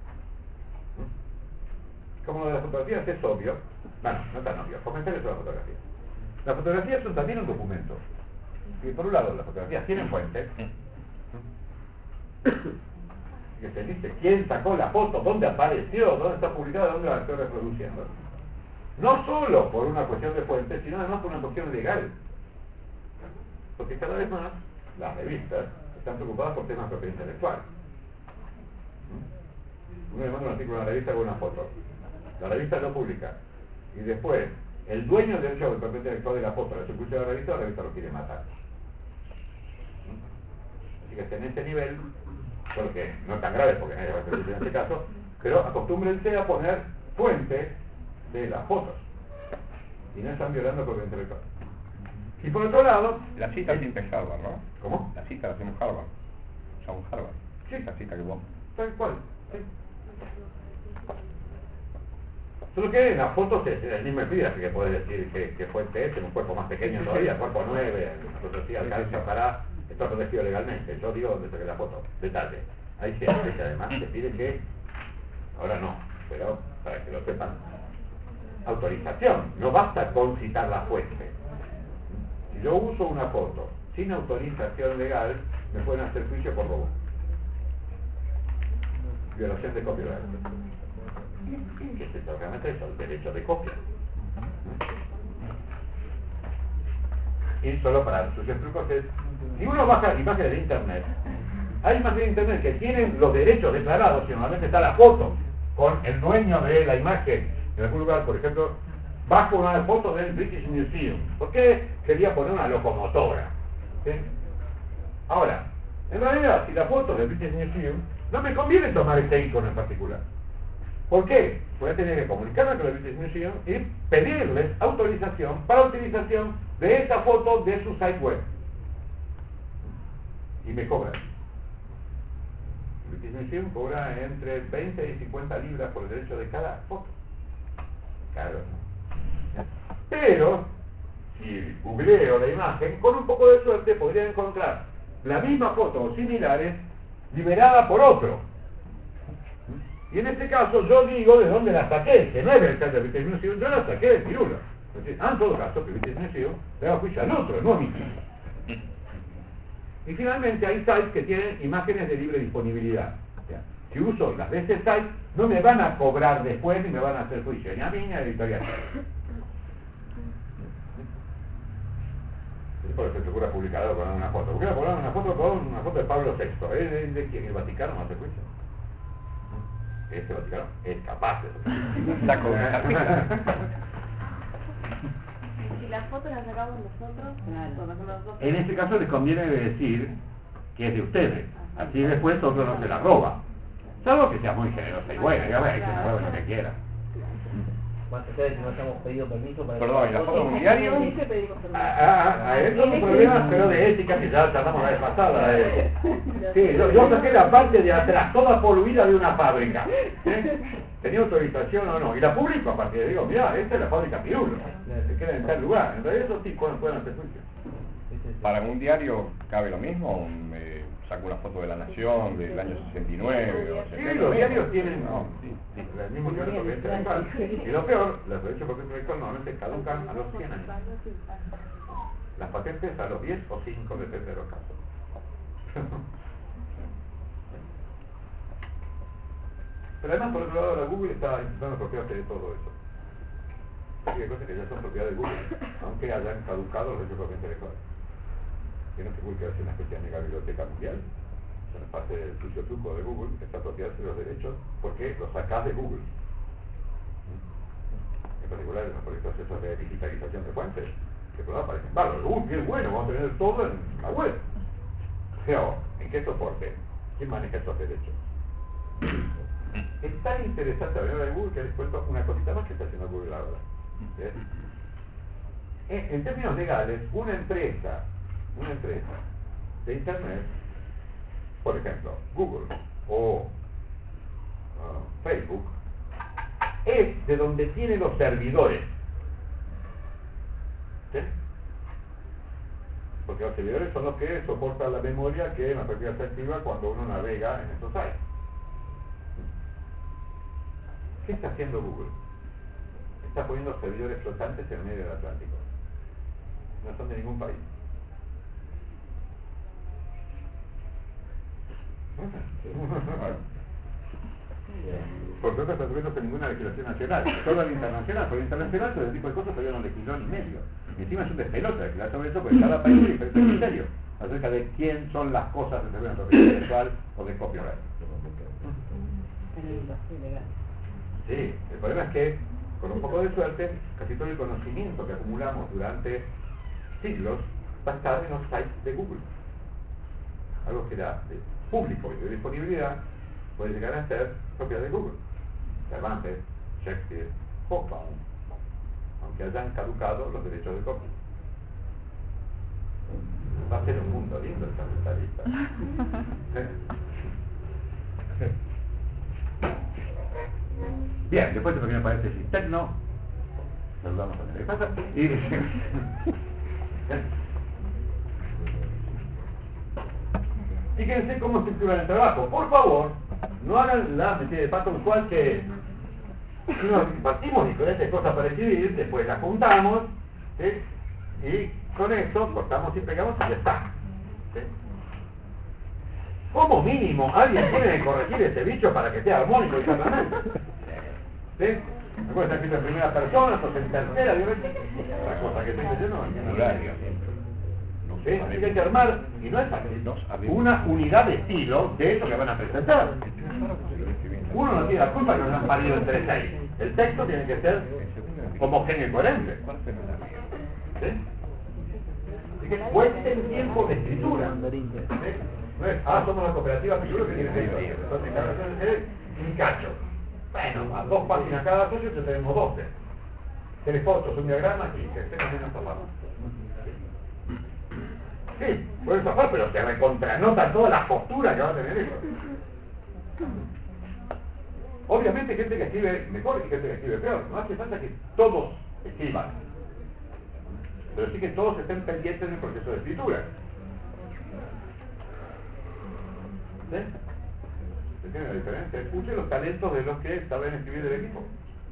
Como lo de las fotografías es obvio, bueno, no tan obvio, comentarles sobre la fotografía. Las fotografías son también un documento. Y por un lado, las fotografías tienen fuente, que se dice quién sacó la foto, dónde apareció, dónde está publicada, dónde la estoy reproduciendo. No solo por una cuestión de fuente, sino además por una cuestión legal. Porque cada vez más las revistas están preocupadas por temas de propiedad intelectual. Uno le manda un artículo a la revista con una foto. La revista lo publica. Y después, el dueño del derecho de propiedad intelectual de la foto le publica a la revista, la revista lo quiere matar. Así que en este nivel, porque no es tan grave, porque nadie va a hacer en este caso, pero acostúmbrense a poner fuente de las fotos. Y no están violando propiedad intelectual. Y por otro lado... La cita es siempre en Harvard, ¿no? ¿Cómo? La cita la hacemos en Harvard. Usamos Harvard. Sí. La cita que vos... Tal cual, sí. Solo que en las fotos es el mismo envío, así que puedes decir que, que fuente es en un cuerpo más pequeño todavía, cuerpo nueve, entonces sí alcanza para... Está protegido legalmente. Yo digo donde saqué la foto. Detalle. Hay gente que además te pide que... Ahora no, pero para que lo sepan. Autorización. No basta con citar la fuente. Si yo uso una foto sin autorización legal, me pueden hacer juicio por robo. Violación de copyright. Que es exactamente eso, el derecho de copia. Y solo para sus trucos es, si uno baja imágenes de internet, hay imágenes de internet que tienen los derechos declarados, y normalmente está la foto con el dueño de la imagen. En algún lugar, por ejemplo, bajo una foto del British Museum. ¿Por qué quería poner una locomotora? ¿Sí? Ahora, en realidad, si la foto del British Museum, no me conviene tomar este icono en particular. ¿Por qué? Voy a tener que comunicarme con el British Museum y pedirles autorización para utilización de esa foto de su site web. Y me cobran. El British Museum cobra entre veinte y cincuenta libras por el derecho de cada foto. Claro. Pero, si googleo la imagen, con un poco de suerte podría encontrar la misma foto o similares liberada por otro. Y en este caso yo digo de dónde la saqué, que no es del site del British Museum, yo la saqué de Pirulo. Es decir, ah, en todo caso, que el British Museum le da juicio al otro, no a mí. Y finalmente hay sites que tienen imágenes de libre disponibilidad. O sea, si uso las de ese site, no me van a cobrar después ni me van a hacer juicio, ni a mí ni a la editorial. Es por eso se ocurre publicar con una foto. ¿Por qué poner una foto con una foto de Pablo sexto? ¿Eh? ¿De, de quién? ¿El Vaticano no hace juicio? Este Vaticano es capaz de saco Si las fotos las sacamos nosotros, nosotros. En este caso les conviene decir que es de ustedes, así después otro no se la roba, salvo que sea muy generosa y buena, ya ves, que se mueva lo que quiera. Más allá de que no hayamos pedido permiso para... Perdón, ¿y la foto con diario? Ah, a eso son problemas, pero de ética que ya tratamos la vez pasada. Eh. Sí, yo, yo saqué la parte de atrás, toda poluida de una fábrica. ¿Eh? ¿Tenía autorización o no? Y la publico, aparte de digo, mira, esta es la fábrica Pirulo, se queda en tal lugar. En realidad eso sí pueden, pueden hacer juicio. ¿Para un diario cabe lo mismo? Me saco una foto de La Nación del año sesenta y nueve o Sí, setenta. los diarios tienen No, sí. el mismo nivel de propiedad intelectual. Y lo peor, los derechos de propiedad intelectual normalmente caducan a los cien años. Las patentes a los diez o cinco, depende de los casos. Pero además, por otro lado, la Google está intentando apropiarse de todo eso. Así que hay cosas que ya son propiedad de Google, aunque hayan caducado los derechos de propiedad intelectual. Que no se Google quiere hacer una especie de mega biblioteca mundial. Son parte del sucio truco de Google, que está apropiarse de los derechos porque los sacás de Google. En particular en los procesos de digitalización de fuentes, que por lado parecen bárbaros. Uy, qué bueno, vamos a tener todo en la web. Pero, ¿en qué soporte? ¿Quién maneja esos derechos? Es tan interesante hablar de Google que les cuento una cosita más que está haciendo Google ahora. ¿Ves? En, en términos legales, una empresa, una empresa de Internet, por ejemplo, Google o uh, Facebook, es de donde tiene los servidores. ¿Sí? Porque los servidores son los que soportan la memoria que en la práctica se activa cuando uno navega en esos sites. ¿Qué está haciendo Google? Está poniendo servidores flotantes en el medio del Atlántico. No son de ningún país. Por tanto, está sujetos a ninguna legislación nacional, solo al internacional. Por el internacional, todo ese tipo de cosas todavía no legisló ni medio. Y encima es un despelote legislar sobre eso, porque cada país tiene diferentes criterios acerca de quién son las cosas de propiedad intelectual o de copyright. Sí, el problema es que, con un poco de suerte, casi todo el conocimiento que acumulamos durante siglos va a estar en los sites de Google. Algo que era de público y de disponibilidad puede llegar a ser propiedad de Google. Cervantes, Shakespeare, Hobsbawm, aunque hayan caducado los derechos de copia. Va a ser un mundo lindo el capitalista. Bien, después de pequeño paréntesis tecno, saludamos a la pasa y fíjense cómo estructuran el trabajo. Por favor, no hagan la metida de pato usual que nos partimos diferentes cosas para escribir, después las juntamos, ¿sí? Y con eso cortamos y pegamos y ya está. ¿Sí? Como mínimo, alguien tiene que corregir ese bicho para que sea armónico y claramente. ¿Sí? Me acuerdo que está escrito en primera persona, o en tercera, digo, la cosa que estoy leyendo aquí en horario. ¿Sí? Así que hay que armar, y no es así, una unidad de estilo de eso que van a presentar. Uno no tiene la culpa que nos han parido entre seis. El texto tiene que ser homogéneo y coherente. ¿Sí? Así que cuenten tiempo de escritura. ¿Sí? No es, ah, somos la cooperativa seguro que tiene seis días. Entonces cada vez es un cacho. Bueno, a dos páginas cada socio ya tenemos doce. Tres fotos, un diagrama y que estemos en esta parte. Sí, puede zafar, pero se recontranota toda la postura que va a tener eso. Obviamente hay gente que escribe mejor y gente que escribe peor. No hace falta que todos escriban. Pero sí que todos estén pendientes del proceso de escritura. ¿Sí? ¿Se entiende la diferencia? Escuche los talentos de los que saben escribir del equipo.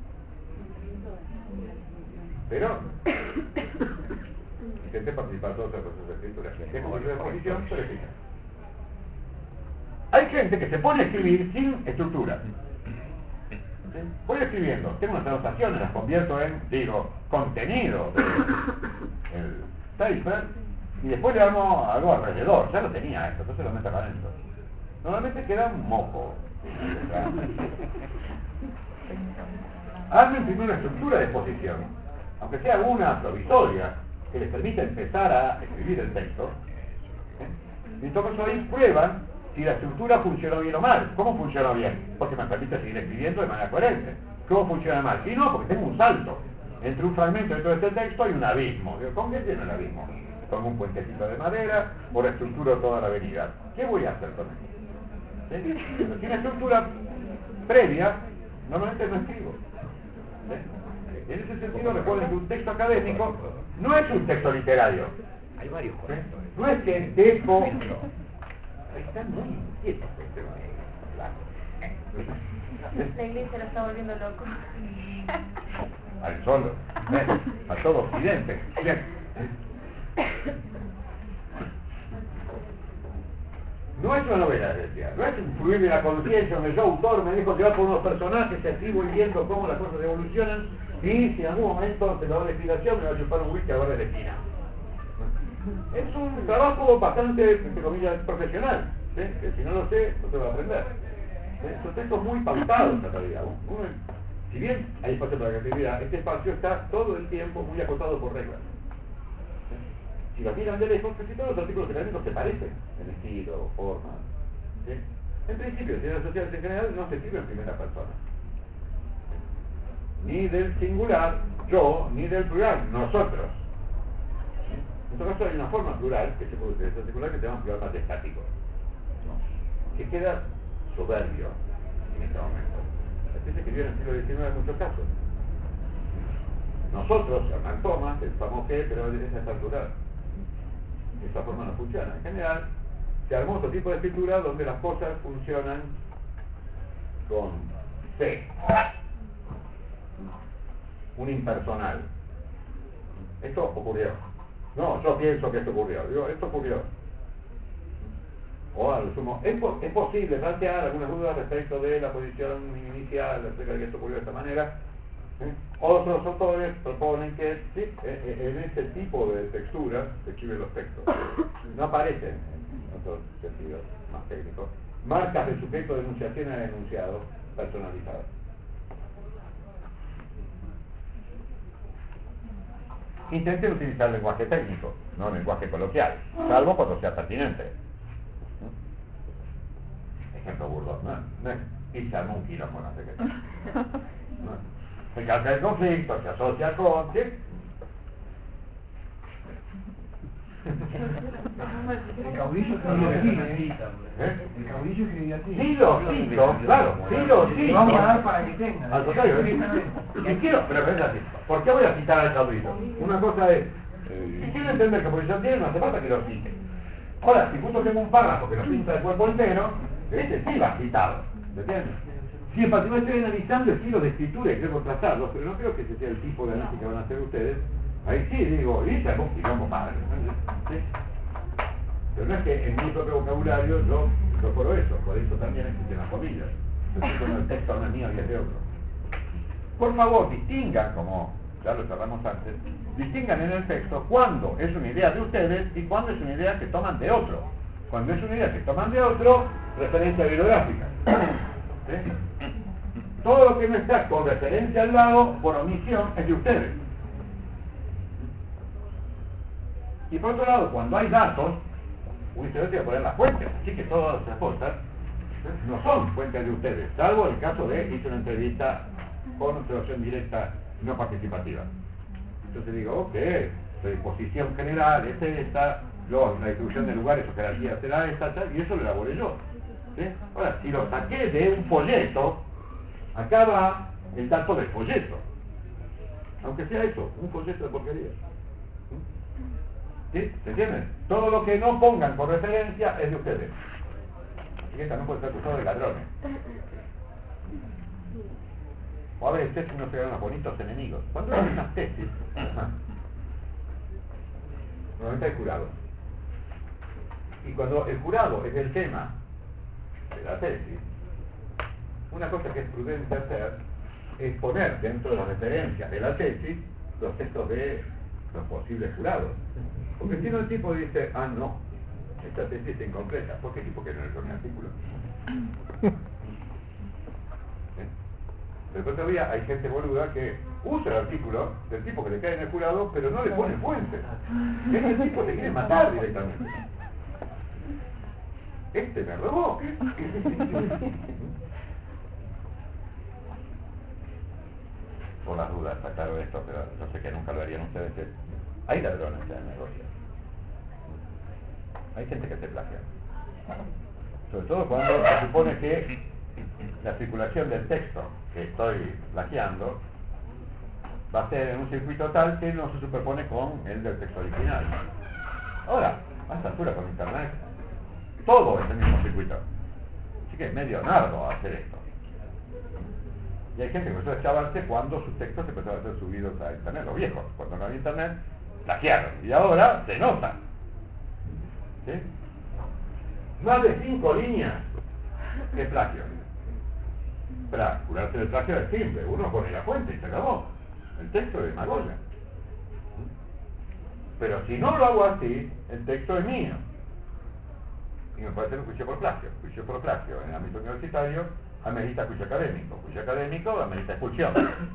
Pero intente participar todos los procesos de escritura. Tengo mayor exposición, pero eficaz. Hay gente que se pone a escribir sin estructura. ¿Sí? Voy escribiendo, tengo unas anotaciones, las convierto en, digo, contenido del paper, y después le armo algo alrededor. Ya lo tenía esto, entonces lo meto acá adentro. Normalmente queda un moco. Armen primero una estructura de exposición, aunque sea una provisoria, que les permita empezar a escribir el texto. ¿Eh? Y entonces ahí prueban si la estructura funcionó bien o mal. ¿Cómo funcionó bien? Porque me permite seguir escribiendo de manera coherente. ¿Cómo funciona mal? Si no, porque tengo un salto. Entre un fragmento dentro de este texto hay un abismo. Digo, ¿con qué tiene el abismo? Pongo un puentecito de madera o reestructuro toda la avenida. ¿Qué voy a hacer con esto? ¿Sí? Pero si una estructura previa, normalmente no escribo. ¿Sí? En ese sentido, recuerden que un texto académico no es un texto literario. Hay varios ¿Sí? No es que dejo... Está muy inquieto este claro. La iglesia lo está volviendo loco. Al solo, ¿eh? A todo occidente. Bien. No es una novela, decía, no es un fluir de la conciencia donde yo, autor, me dejo llevar por unos personajes y así voy viendo cómo las cosas evolucionan y si en algún momento se me da la inspiración me va a chupar un whisky a ver de la esquina. Es un trabajo bastante, entre comillas, profesional, ¿sí? Que si no lo sé, no se va a aprender. ¿Sí? Son textos muy pautados en realidad. Uno, si bien hay espacio para la creatividad, este espacio está todo el tiempo muy acotado por reglas. Si lo miran de lejos, casi todos los artículos académicos se parecen en estilo, forma. ¿Sí? En principio, en ciencias sociales en general no se escribe en primera persona. Ni del singular, yo, ni del plural, nosotros. En todo caso hay una forma plural que se puede utilizar singular que se llama plural majestático, que queda soberbio en este momento. que se escribió en el siglo diecinueve en muchos casos. Nosotros, Hernán Thomas, el famoso que, pero es estructural. Esa forma no funciona. En general, se armó otro tipo de escritura donde las cosas funcionan con C. Un impersonal. Esto ocurrió. No, yo pienso que esto ocurrió. Digo, esto ocurrió. O a lo sumo, es, po es posible plantear algunas dudas respecto de la posición inicial acerca de que esto ocurrió de esta manera. ¿Sí? Otros autores proponen que sí, en este tipo de texturas se escriben los textos. No aparecen en otros sentidos más técnicos marcas de sujeto de enunciación a enunciado personalizadas. Intenten utilizar lenguaje técnico, no lenguaje coloquial, salvo cuando sea pertinente. Ejemplo burdo, ¿no? No es y se arma un quilombo, no sé qué. ¿No? Se calca el conflicto, se asocia con... ¿sí? El caudillo escribió así, ¿eh? El caudillo escribió así. Sí lo cito, claro, sí lo cito. Vamos a dar para que tenga. Al contrario, y quiero, pero es así. ¿Por qué voy a citar al caudillo? Una cosa es, si quiero entender qué posición tiene, no hace falta que lo cite. Ahora, si justo tengo un párrafo que lo pinta el cuerpo entero, ese sí va citado, ¿entiendes? Si en particular estoy analizando estilos de escritura y quiero contrastarlos, pero no creo que ese sea el tipo de análisis que van a hacer ustedes, ahí sí digo, y se un quilombo padre, ¿sí? Pero no es que en mi propio vocabulario yo incorporo eso, por eso también existen las comillas. Entonces, el texto no es mío y es de otro. Por favor, distingan, como ya lo cerramos antes, distingan en el texto cuándo es una idea de ustedes y cuándo es una idea que toman de otro. Cuando es una idea que toman de otro, referencia bibliográfica. ¿Sí? Todo lo que no está con referencia al lado, por omisión, es de ustedes. Y por otro lado, cuando hay datos, uno se debe poner las fuentes, así que todas las cosas no son fuentes de ustedes, salvo el caso de hice una entrevista con observación directa no participativa. Entonces digo, ok, la disposición general es esta, luego la distribución de lugares o jerarquía será esta, tal, y eso lo elaboré yo. ¿Sí? Ahora, si lo saqué de un folleto, acá va el dato del folleto. Aunque sea eso, un folleto de porquería. ¿Sí? ¿Se entienden? Todo lo que no pongan por referencia es de ustedes. Así que también puede ser acusado de ladrones. O a veces uno se gana bonitos enemigos. Cuando hay unas tesis, normalmente hay jurados. Y cuando el jurado es el tema de la tesis, una cosa que es prudente hacer es poner dentro de las referencias de la tesis los textos de los posibles jurados. Porque si no el tipo dice, ah no, esta tesis es incompleta. ¿Por qué tipo que no leyó mi artículo? ¿Eh? Pero todavía hay gente boluda que usa el artículo del tipo que le cae en el jurado, pero no le pone fuentes. Ese tipo te quiere matar directamente. Este me robó. Por las dudas, está claro esto, pero yo sé que nunca lo harían ustedes. Hay ladrones en el negocio. Hay gente que se plagia. Sobre todo cuando se supone que la circulación del texto que estoy plagiando va a ser en un circuito tal que no se superpone con el del texto original. Ahora, a esta altura con internet, todo es el mismo circuito. Así que es medio nardo hacer esto. Y hay gente que empezó a chavarse cuando sus textos empezaron a ser subidos a internet, los viejos, cuando no había internet, plagiaron. Y ahora se nota. ¿Sí? Más de cinco líneas de plagio. Para curarse del plagio es simple, uno pone la fuente y se acabó. El texto es Magoya. Pero si no lo hago así, el texto es mío. Y me puede hacer un juicio por plagio. Juicio por plagio en el ámbito universitario amerita juicio académico. Juicio académico amerita expulsión.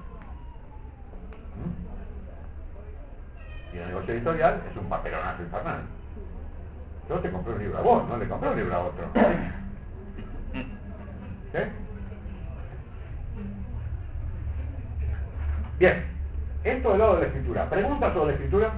¿Mm? Y el negocio editorial es un papelonazo infernal. Yo te compré un libro a vos, no le compré un libro a otro. ¿Sí? Bien, esto del lado de la escritura. ¿Preguntas sobre la escritura?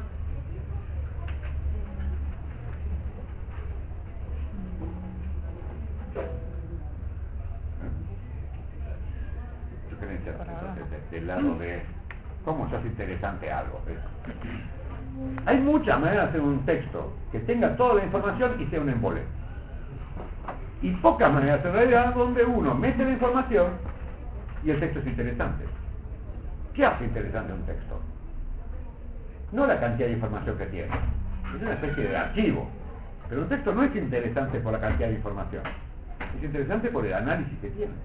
del lado de cómo se hace interesante algo. ¿Ves? Hay muchas maneras de hacer un texto que tenga toda la información y sea un embole. Y pocas maneras en realidad donde uno mete la información y el texto es interesante. ¿Qué hace interesante un texto? No la cantidad de información que tiene. Es una especie de archivo. Pero un texto no es interesante por la cantidad de información. Es interesante por el análisis que tiene.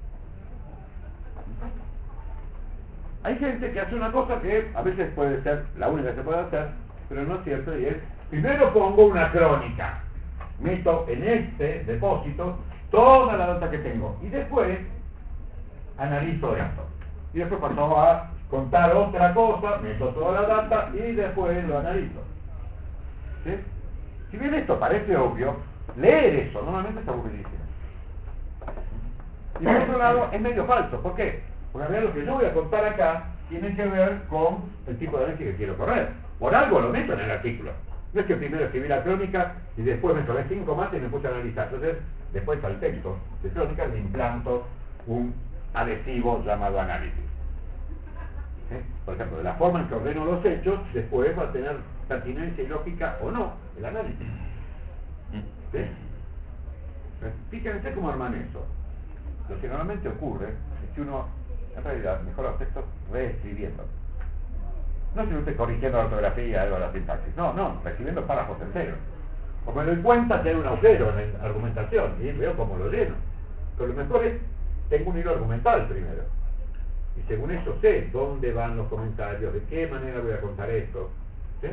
Hay gente que hace una cosa que a veces puede ser la única que se puede hacer, pero no es cierto, y es, primero pongo una crónica, meto en este depósito toda la data que tengo, y después analizo esto. Y después paso a contar otra cosa, meto toda la data y después lo analizo. ¿Sí? Si bien esto parece obvio, leer eso normalmente está aburridísimo. Y por otro lado, es medio falso. ¿Por qué? Porque en realidad lo que yo voy a contar acá tiene que ver con el tipo de análisis que quiero correr. Por algo lo meto en el artículo. No es que primero escribí la crónica y después me tomé cinco más y me puse a analizar. Entonces, después al texto de crónica le implanto un adhesivo llamado análisis. ¿Sí? Por ejemplo, de la forma en que ordeno los hechos, después va a tener pertinencia y lógica o no el análisis. ¿Sí? Fíjense cómo arman eso. Lo que normalmente ocurre es que uno, en realidad, mejora los textos reescribiendo. No si uno esté corrigiendo la ortografía o la sintaxis, no, no, reescribiendo párrafos enteros. Porque me doy cuenta que hay un agujero en la argumentación y veo cómo lo lleno. Pero lo mejor es, tengo un hilo argumental primero. Y según eso sé dónde van los comentarios, de qué manera voy a contar esto. ¿Sí?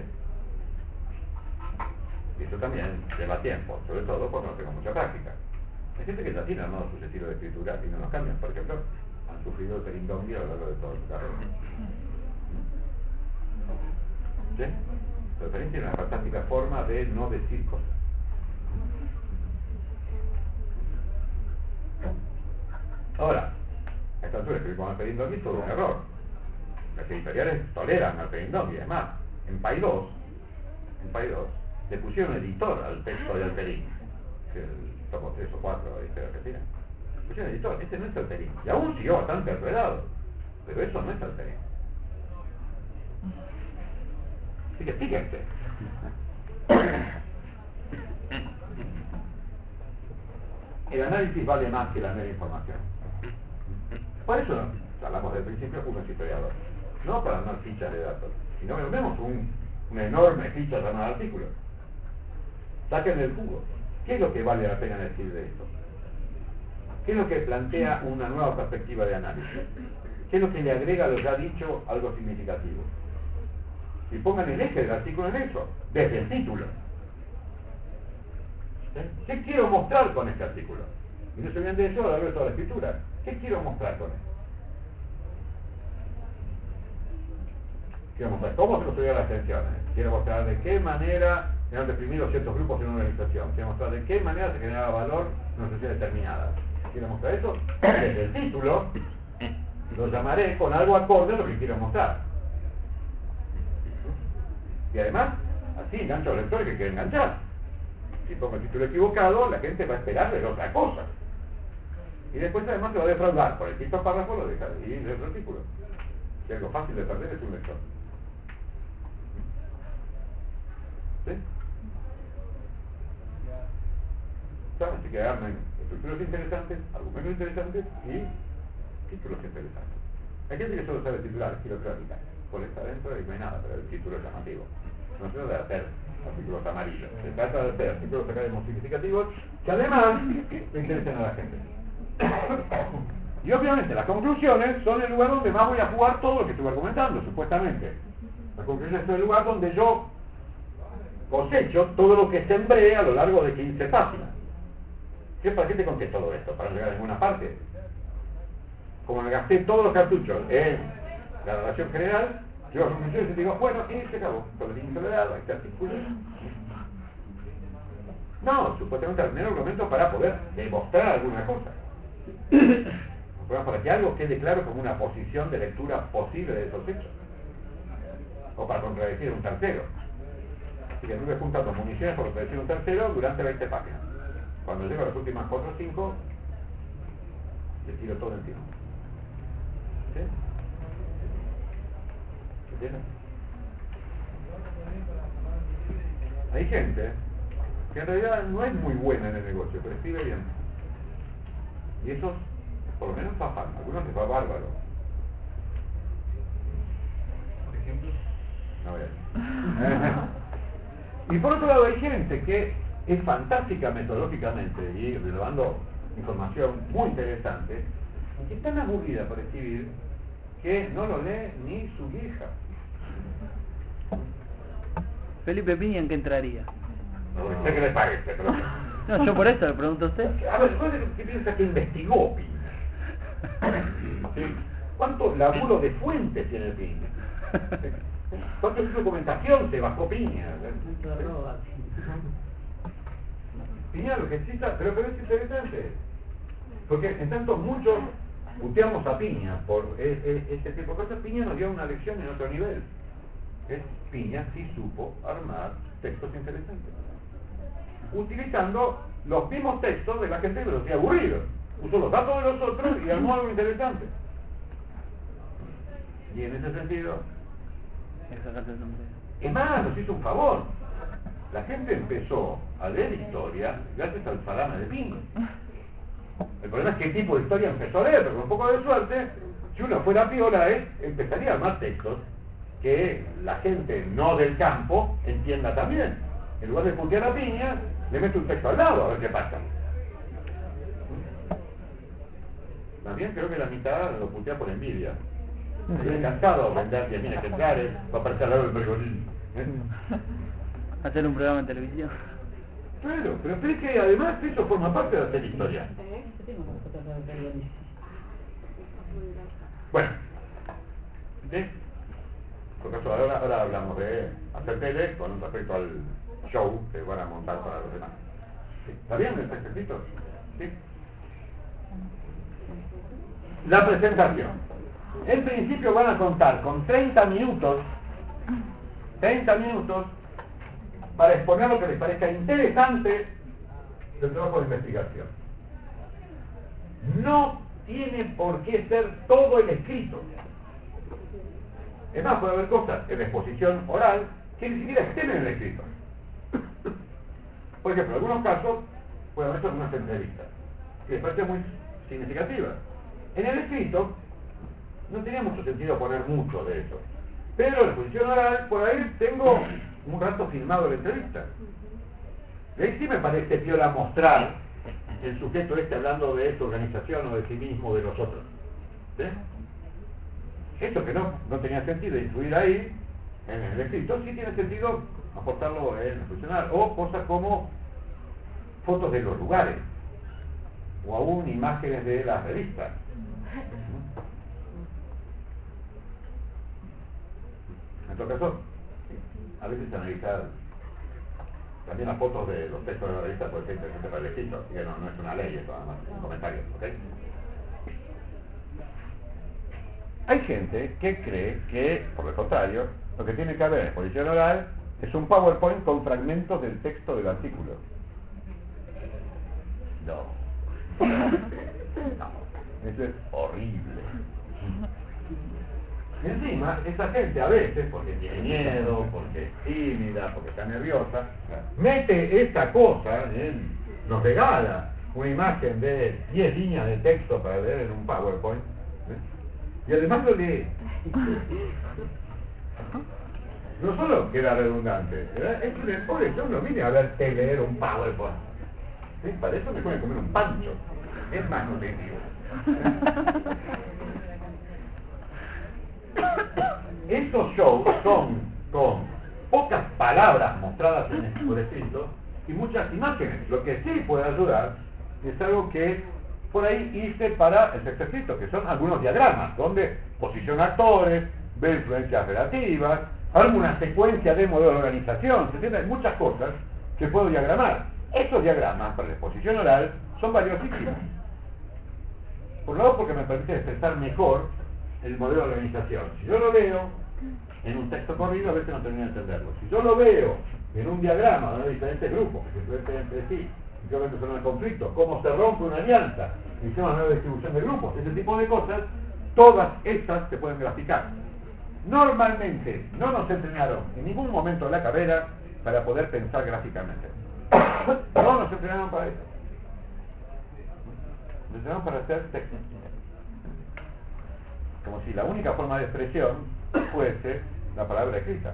Y eso también lleva tiempo, sobre todo cuando no tengo mucha práctica. Hay gente que ya tiene armado sus estilos de escritura y no los cambian. Por ejemplo, han sufrido el perindombio a lo largo de toda su carrera. ¿Sí? Pero también tiene una fantástica forma de no decir cosas. Ahora, a esta altura escribir con el perindombio es todo un error. Las editoriales toleran al perindombio. Es más, en Paidós, en Paidós, le pusieron editor al texto de Alperín. Somos tres o cuatro de Argentina. Le pusieron editor, este no es Alperín. Y aún siguió bastante enredado. Pero eso no es Alperín. Así que fíjense. El análisis vale más que la mera información. Por eso hablamos del principio, uno es historiador. No para armar fichas de datos, sino que vemos un, una enorme ficha llamada artículo. Saquen el jugo. ¿Qué es lo que vale la pena decir de esto? ¿Qué es lo que plantea una nueva perspectiva de análisis? ¿Qué es lo que le agrega a lo ya dicho algo significativo? Y pongan el eje del artículo en eso, desde el título. ¿Eh? ¿Qué quiero mostrar con este artículo? Y no se olviden de eso a lo largo de toda la escritura. ¿Qué quiero mostrar con esto? Quiero mostrar cómo se construyeron las tensiones. Quiero mostrar de qué manera se han deprimido ciertos grupos en una organización. Quiero mostrar de qué manera se generaba valor en una sociedad determinada. Quiero mostrar eso desde el título. Lo llamaré con algo acorde a lo que quiero mostrar. Y además, así engancho a los lectores que quieren enganchar. Si pongo el título equivocado, la gente va a esperar de otra cosa. Y después además se va a defraudar. Por el quinto párrafo lo deja y lee otro artículo. Si algo fácil de perder es un lector. ¿Sí? ¿Saben? Así que armen estructuras interesantes, argumentos interesantes y títulos interesantes. Hay gente que solo sabe titular, estilo crónica. Por estar dentro y no hay nada, pero el título es llamativo. No se trata de hacer artículos amarillos, se trata de hacer artículos académicos significativos que además le interesen a la gente. Y obviamente las conclusiones son el lugar donde más voy a jugar todo lo que estuve argumentando, supuestamente. Las conclusiones son el lugar donde yo cosecho todo lo que sembré a lo largo de quince páginas. ¿Qué, ¿Para qué te conté todo esto? ¿Para llegar a ninguna parte? Como me gasté todos los cartuchos en la relación general, yo las conclusiones y digo, bueno, y se acabó. Con el índice de dado, este artículo. No, supuestamente al menos argumento para poder demostrar alguna cosa. Para que algo quede claro como una posición de lectura posible de esos hechos. O para contradecir a un tercero. Así que estuve juntando municiones para contradecir a un tercero durante veinte páginas. Cuando llego a las últimas cuatro o cinco, le tiro todo encima. ¿Sí? ¿Entienden? Hay gente que en realidad no es muy buena en el negocio, pero escribe bien. Y esos, por lo menos, zafan. A algunos les va bárbaro. Por ejemplo. No vean. Y por otro lado hay gente que es fantástica metodológicamente y relevando información muy interesante, y es tan aburrida para escribir que no lo lee ni su vieja. Felipe Piña, ¿en qué entraría? No sé qué le parece, pero... No, yo por eso le pregunto a usted. A ver, ¿qué piensa que investigó Piña? ¿Sí? ¿Cuánto laburo de fuente tiene Piña? ¿Cuánto de documentación se bajó Piña? Piña lo que cita, pero, pero es interesante. Porque en tanto muchos puteamos a Piña por e, e, este tipo de cosas, Piña nos dio una lección en otro nivel. Es, Piña sí supo armar textos interesantes. Utilizando los mismos textos de la gente que los hacía aburridos. Usó los datos de los otros y armó algo interesante. Y en ese sentido... Es más, nos hizo un favor. La gente empezó a leer historia gracias al salame de Piña. El problema es qué tipo de historia empezó a leer, pero con un poco de suerte, si uno fuera piola, ¿eh? empezaría a armar textos que la gente no del campo entienda también. En lugar de putear a Piña, le mete un texto al lado a ver qué pasa. También creo que la mitad lo putea por envidia. Estoy cansado de vender diez mil ejemplares para aparecer al lado del pergolín. ¿Eh? Hacer un programa en televisión. Claro, pero es que además eso forma parte de hacer historia. Bueno, ¿sí? Por caso, ahora, ahora hablamos de hacer tele con respecto al show que van a montar para los demás. ¿Sí? ¿Está bien el textecito? ¿Sí? La presentación. En principio van a contar con treinta minutos, treinta minutos para exponer lo que les parezca interesante del trabajo de investigación. No tiene por qué ser todo el escrito. Es más, puede haber cosas en la exposición oral que ni siquiera estén en el escrito. Por ejemplo, en algunos casos puede haber algunas entrevistas que les parece muy significativas. En el escrito no tenía mucho sentido poner mucho de eso. Pero en la exposición oral, por ahí tengo un rato filmado de la entrevista. Y ahí sí me parece piola mostrar el sujeto este hablando de su organización o de sí mismo o de los otros. ¿Sí? Esto que no, no tenía sentido incluir ahí, en el escrito, sí tiene sentido aportarlo en el funcional. O cosas como fotos de los lugares, o aún imágenes de las revistas. En todo caso, a veces analizar también las fotos de los textos de la revista puede ser interesante para el escrito, así que no, no es una ley, eso nada más, un comentario, ¿ok? Hay gente que cree que, por el contrario, lo que tiene que haber en exposición oral es un PowerPoint con fragmentos del texto del artículo. No. No. Eso es horrible. Encima, esa gente a veces, porque tiene miedo, porque es tímida, porque está nerviosa, mete esta cosa, ¿eh? Nos regala una imagen de diez líneas de texto para leer en un PowerPoint, ¿eh? Y además lo lee. No solo queda redundante, ¿verdad? Es que por eso uno viene a verte leer un PowerPoint. ¿Sí? Para eso me pueden comer un pancho. Es más nutritivo. Estos shows son con pocas palabras mostradas en el por escrito y muchas imágenes. Lo que sí puede ayudar es algo que por ahí hice para el texto escrito, que son algunos diagramas, donde posiciona actores, ve influencias relativas, alguna secuencia de modelo de organización, se entienden muchas cosas que puedo diagramar. Estos diagramas para la exposición oral son valiosísimos. Por un lado, porque me permite expresar mejor el modelo de organización. Si yo lo veo en un texto corrido, a veces no termino de entenderlo. Si yo lo veo en un diagrama de diferentes grupos que se enfrentan entre sí, y que son el conflicto, cómo se rompe una alianza, y se llama una nueva distribución de grupos, ese tipo de cosas, todas estas se pueden graficar. Normalmente no nos entrenaron en ningún momento de la carrera para poder pensar gráficamente. No nos entrenaron para eso. Nos entrenaron para hacer texto. Como si la única forma de expresión fuese la palabra escrita.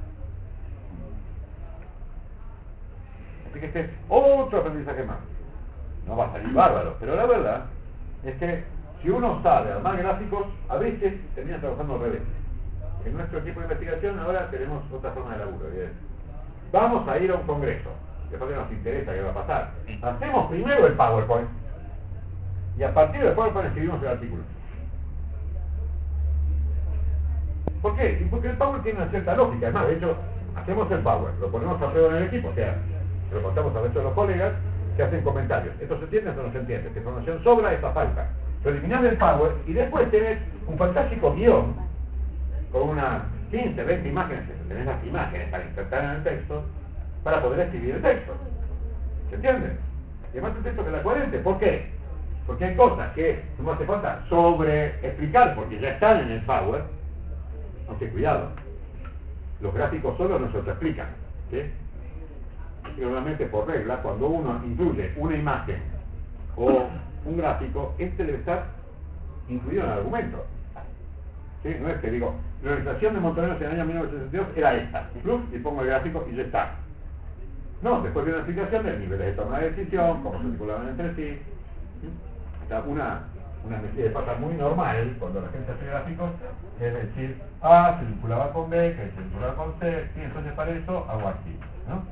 Así que este es otro aprendizaje más. No va a salir bárbaro, pero la verdad es que si uno sabe armar gráficos, a veces termina trabajando al revés. En nuestro equipo de investigación ahora tenemos otra forma de laburo. ¿Bien? Vamos a ir a un congreso. Después que nos interesa qué va a pasar. Hacemos primero el PowerPoint y a partir del PowerPoint escribimos el artículo. ¿Por qué? Porque el Power tiene una cierta lógica. Además, de hecho, hacemos el Power, lo ponemos a prueba en el equipo, o sea, se lo contamos al resto de los colegas que hacen comentarios. ¿Esto se entiende o no se entiende? ¿Qué información sobra? Esta falta. Lo eliminás del Power y después tenés un fantástico guión con unas quince, veinte imágenes, tenés las imágenes para insertar en el texto para poder escribir el texto. ¿Se entiende? Y además un texto que es coherente. ¿Por qué? Porque hay cosas que no hace falta sobre explicar porque ya están en el Power. Aunque cuidado, los gráficos solos no se los explican, ¿sí? Y normalmente por regla, cuando uno incluye una imagen o un gráfico, este debe estar incluido en el argumento, ¿sí? No es que digo, la organización de Montoneros en el año mil novecientos sesenta y dos era esta, plus, y pongo el gráfico y ya está. No, después viene una explicación de niveles de toma de decisión, cómo se articulaban entre sí, ¿sí? Está una una especie de pata muy normal cuando la gente hace gráficos, es decir, A se vinculaba con B, que se vinculaba con C, y entonces para eso hago así, ¿no?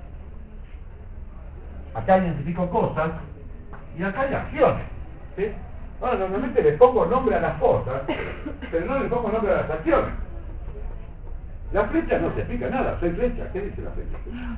Acá identifico cosas y acá hay acciones, ¿sí? Ahora normalmente le pongo nombre a las cosas, pero no le pongo nombre a las acciones. La flecha no se explica nada, soy flecha, ¿qué dice la flecha?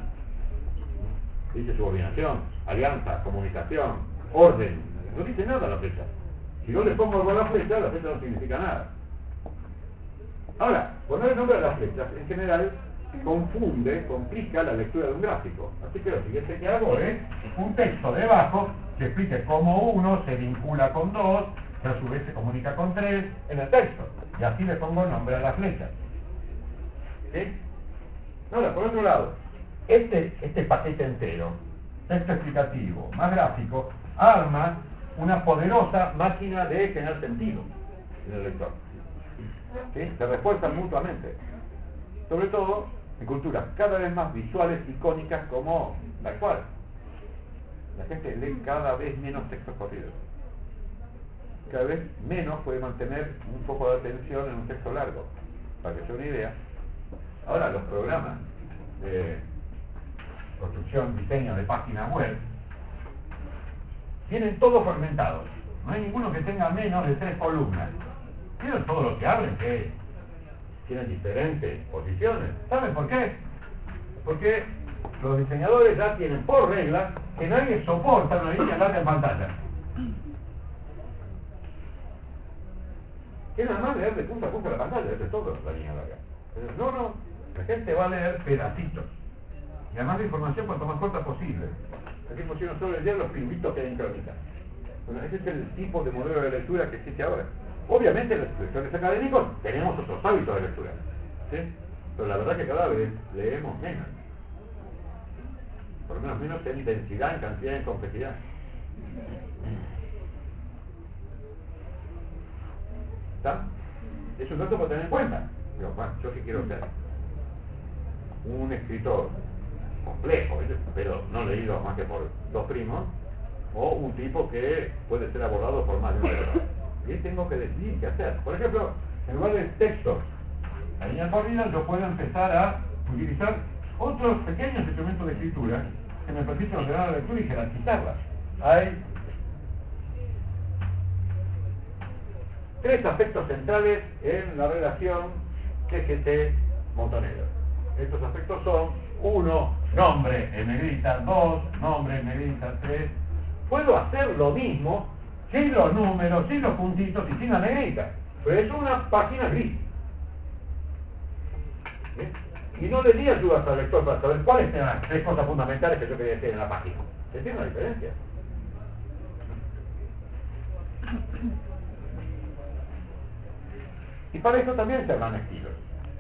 Dice subordinación, alianza, comunicación, orden, no dice nada la flecha. Si no le pongo algo a la flecha, la flecha no significa nada. Ahora, poner el nombre a las flechas, en general, confunde, complica la lectura de un gráfico. Así que lo siguiente que hago es un texto debajo que explique cómo uno se vincula con dos, que a su vez se comunica con tres, en el texto. Y así le pongo el nombre a las flechas. ¿Sí? Ahora, por otro lado, este, este paquete entero, texto explicativo, más gráfico, arma una poderosa máquina de generar sentido en el lector. ¿Sí? Se refuerzan mutuamente. Sobre todo en culturas cada vez más visuales, icónicas como la actual. La gente lee cada vez menos textos corridos. Cada vez menos puede mantener un foco de atención en un texto largo. Para que sea una idea, ahora los programas de construcción, diseño de páginas web tienen todos fragmentados. No hay ninguno que tenga menos de tres columnas. Tienen todo lo que abren, que tienen diferentes posiciones. ¿Saben por qué? Porque los diseñadores ya tienen por regla que nadie soporta una línea larga en pantalla. Que nada más leer de punta a punta la pantalla, eso es todo, la línea larga. Pero no, no, la gente va a leer pedacitos. Y además la información cuanto más corta posible. Aquí pusieron solo leer los pingüitos que hay en Crónica. Bueno, ese es el tipo de modelo de lectura que existe ahora. Obviamente los lectores académicos tenemos otros hábitos de lectura, ¿sí? Pero la verdad es que cada vez leemos menos. Por lo menos menos en densidad, en cantidad y en complejidad. ¿Está? Es un dato para tener en cuenta. Digo, bueno, ¿yo qué quiero ser? Un escritor complejo, pero no leído más que por dos primos, o un tipo que puede ser abordado por más de una persona. Y tengo que decidir qué hacer. Por ejemplo, en lugar de textos a línea corrida, yo puedo empezar a utilizar otros pequeños instrumentos de escritura que me permiten ordenar la lectura y jerarquizarla. Hay tres aspectos centrales en la relación T G T-Montonero. Estos aspectos son: uno, nombre en negrita; dos, nombre en negrita; tres, puedo hacer lo mismo sin los números, sin los puntitos y sin la negrita, pero es una página gris. ¿Sí? Y no le di ayudas al lector para saber cuáles eran las tres cosas fundamentales que yo quería decir en la página. ¿Se entiende la diferencia? Y para eso también se arman estilos.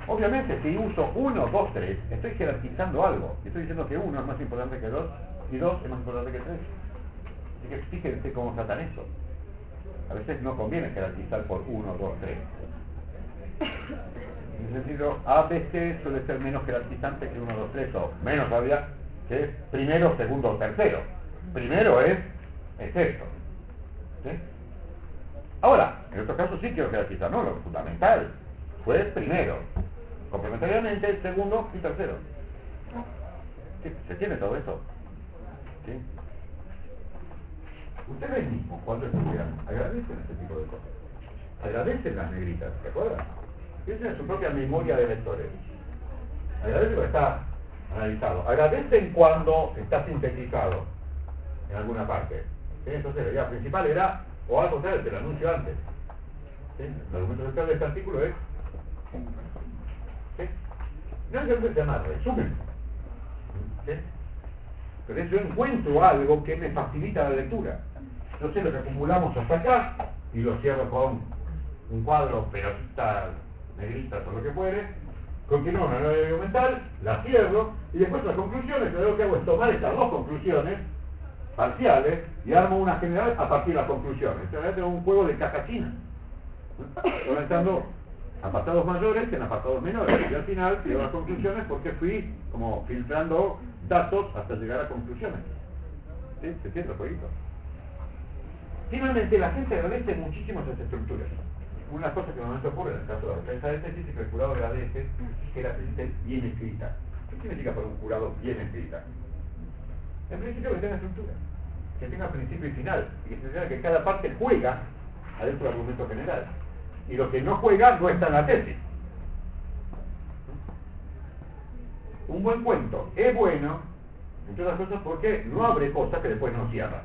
Obviamente, si uso uno, dos, tres, estoy jerarquizando algo. Estoy diciendo que uno es más importante que dos y dos es más importante que tres. Así que fíjense cómo tratan eso. A veces no conviene jerarquizar por uno, dos, tres. En ese sentido, A B C suele ser menos jerarquizante que uno, dos, tres, o menos todavía que primero, segundo o tercero. Primero es, es esto. ¿Sí? Ahora, en otros casos sí quiero jerarquizar, no, lo fundamental fue primero, complementariamente segundo y tercero. ¿Sí? ¿Se tiene todo eso? ¿Sí? Ustedes mismos, cuando estudian, agradecen este tipo de cosas. Agradecen las negritas, ¿se acuerdan? Piensen en su propia memoria de lectores. Agradecen cuando está analizado. Agradecen cuando está sintetizado en alguna parte. ¿Sí? Entonces la idea principal era, o algo contrario, te lo anuncio antes. ¿Sí? El argumento central de este artículo es, ¿sí? No es que se llama resumen. ¿Sí? Pero yo encuentro algo que me facilita la lectura. Yo sé lo que acumulamos hasta acá y lo cierro con un cuadro, pelotita, negrita, o lo que fuere. Continúo una nueva idea mental, la cierro y después las conclusiones, lo que hago es tomar estas dos conclusiones parciales y armo una general a partir de las conclusiones. Entonces tengo un juego de caja china, conectando apartados mayores en apartados menores y al final llego a las conclusiones porque fui como filtrando datos hasta llegar a conclusiones. ¿Sí? ¿Se entiende el jueguito? Finalmente, la gente agradece muchísimo esas estructuras. Una de las cosas que normalmente ocurre en el caso de la defensa de tesis es que el jurado agradece que la tesis esté bien escrita. ¿Qué significa para un jurado bien escrita? En principio que tenga estructura, que tenga principio y final, y que significa que cada parte juega adentro del argumento general. Y lo que no juega no está en la tesis. Un buen cuento es bueno, entre otras cosas, porque no abre cosas que después no cierra.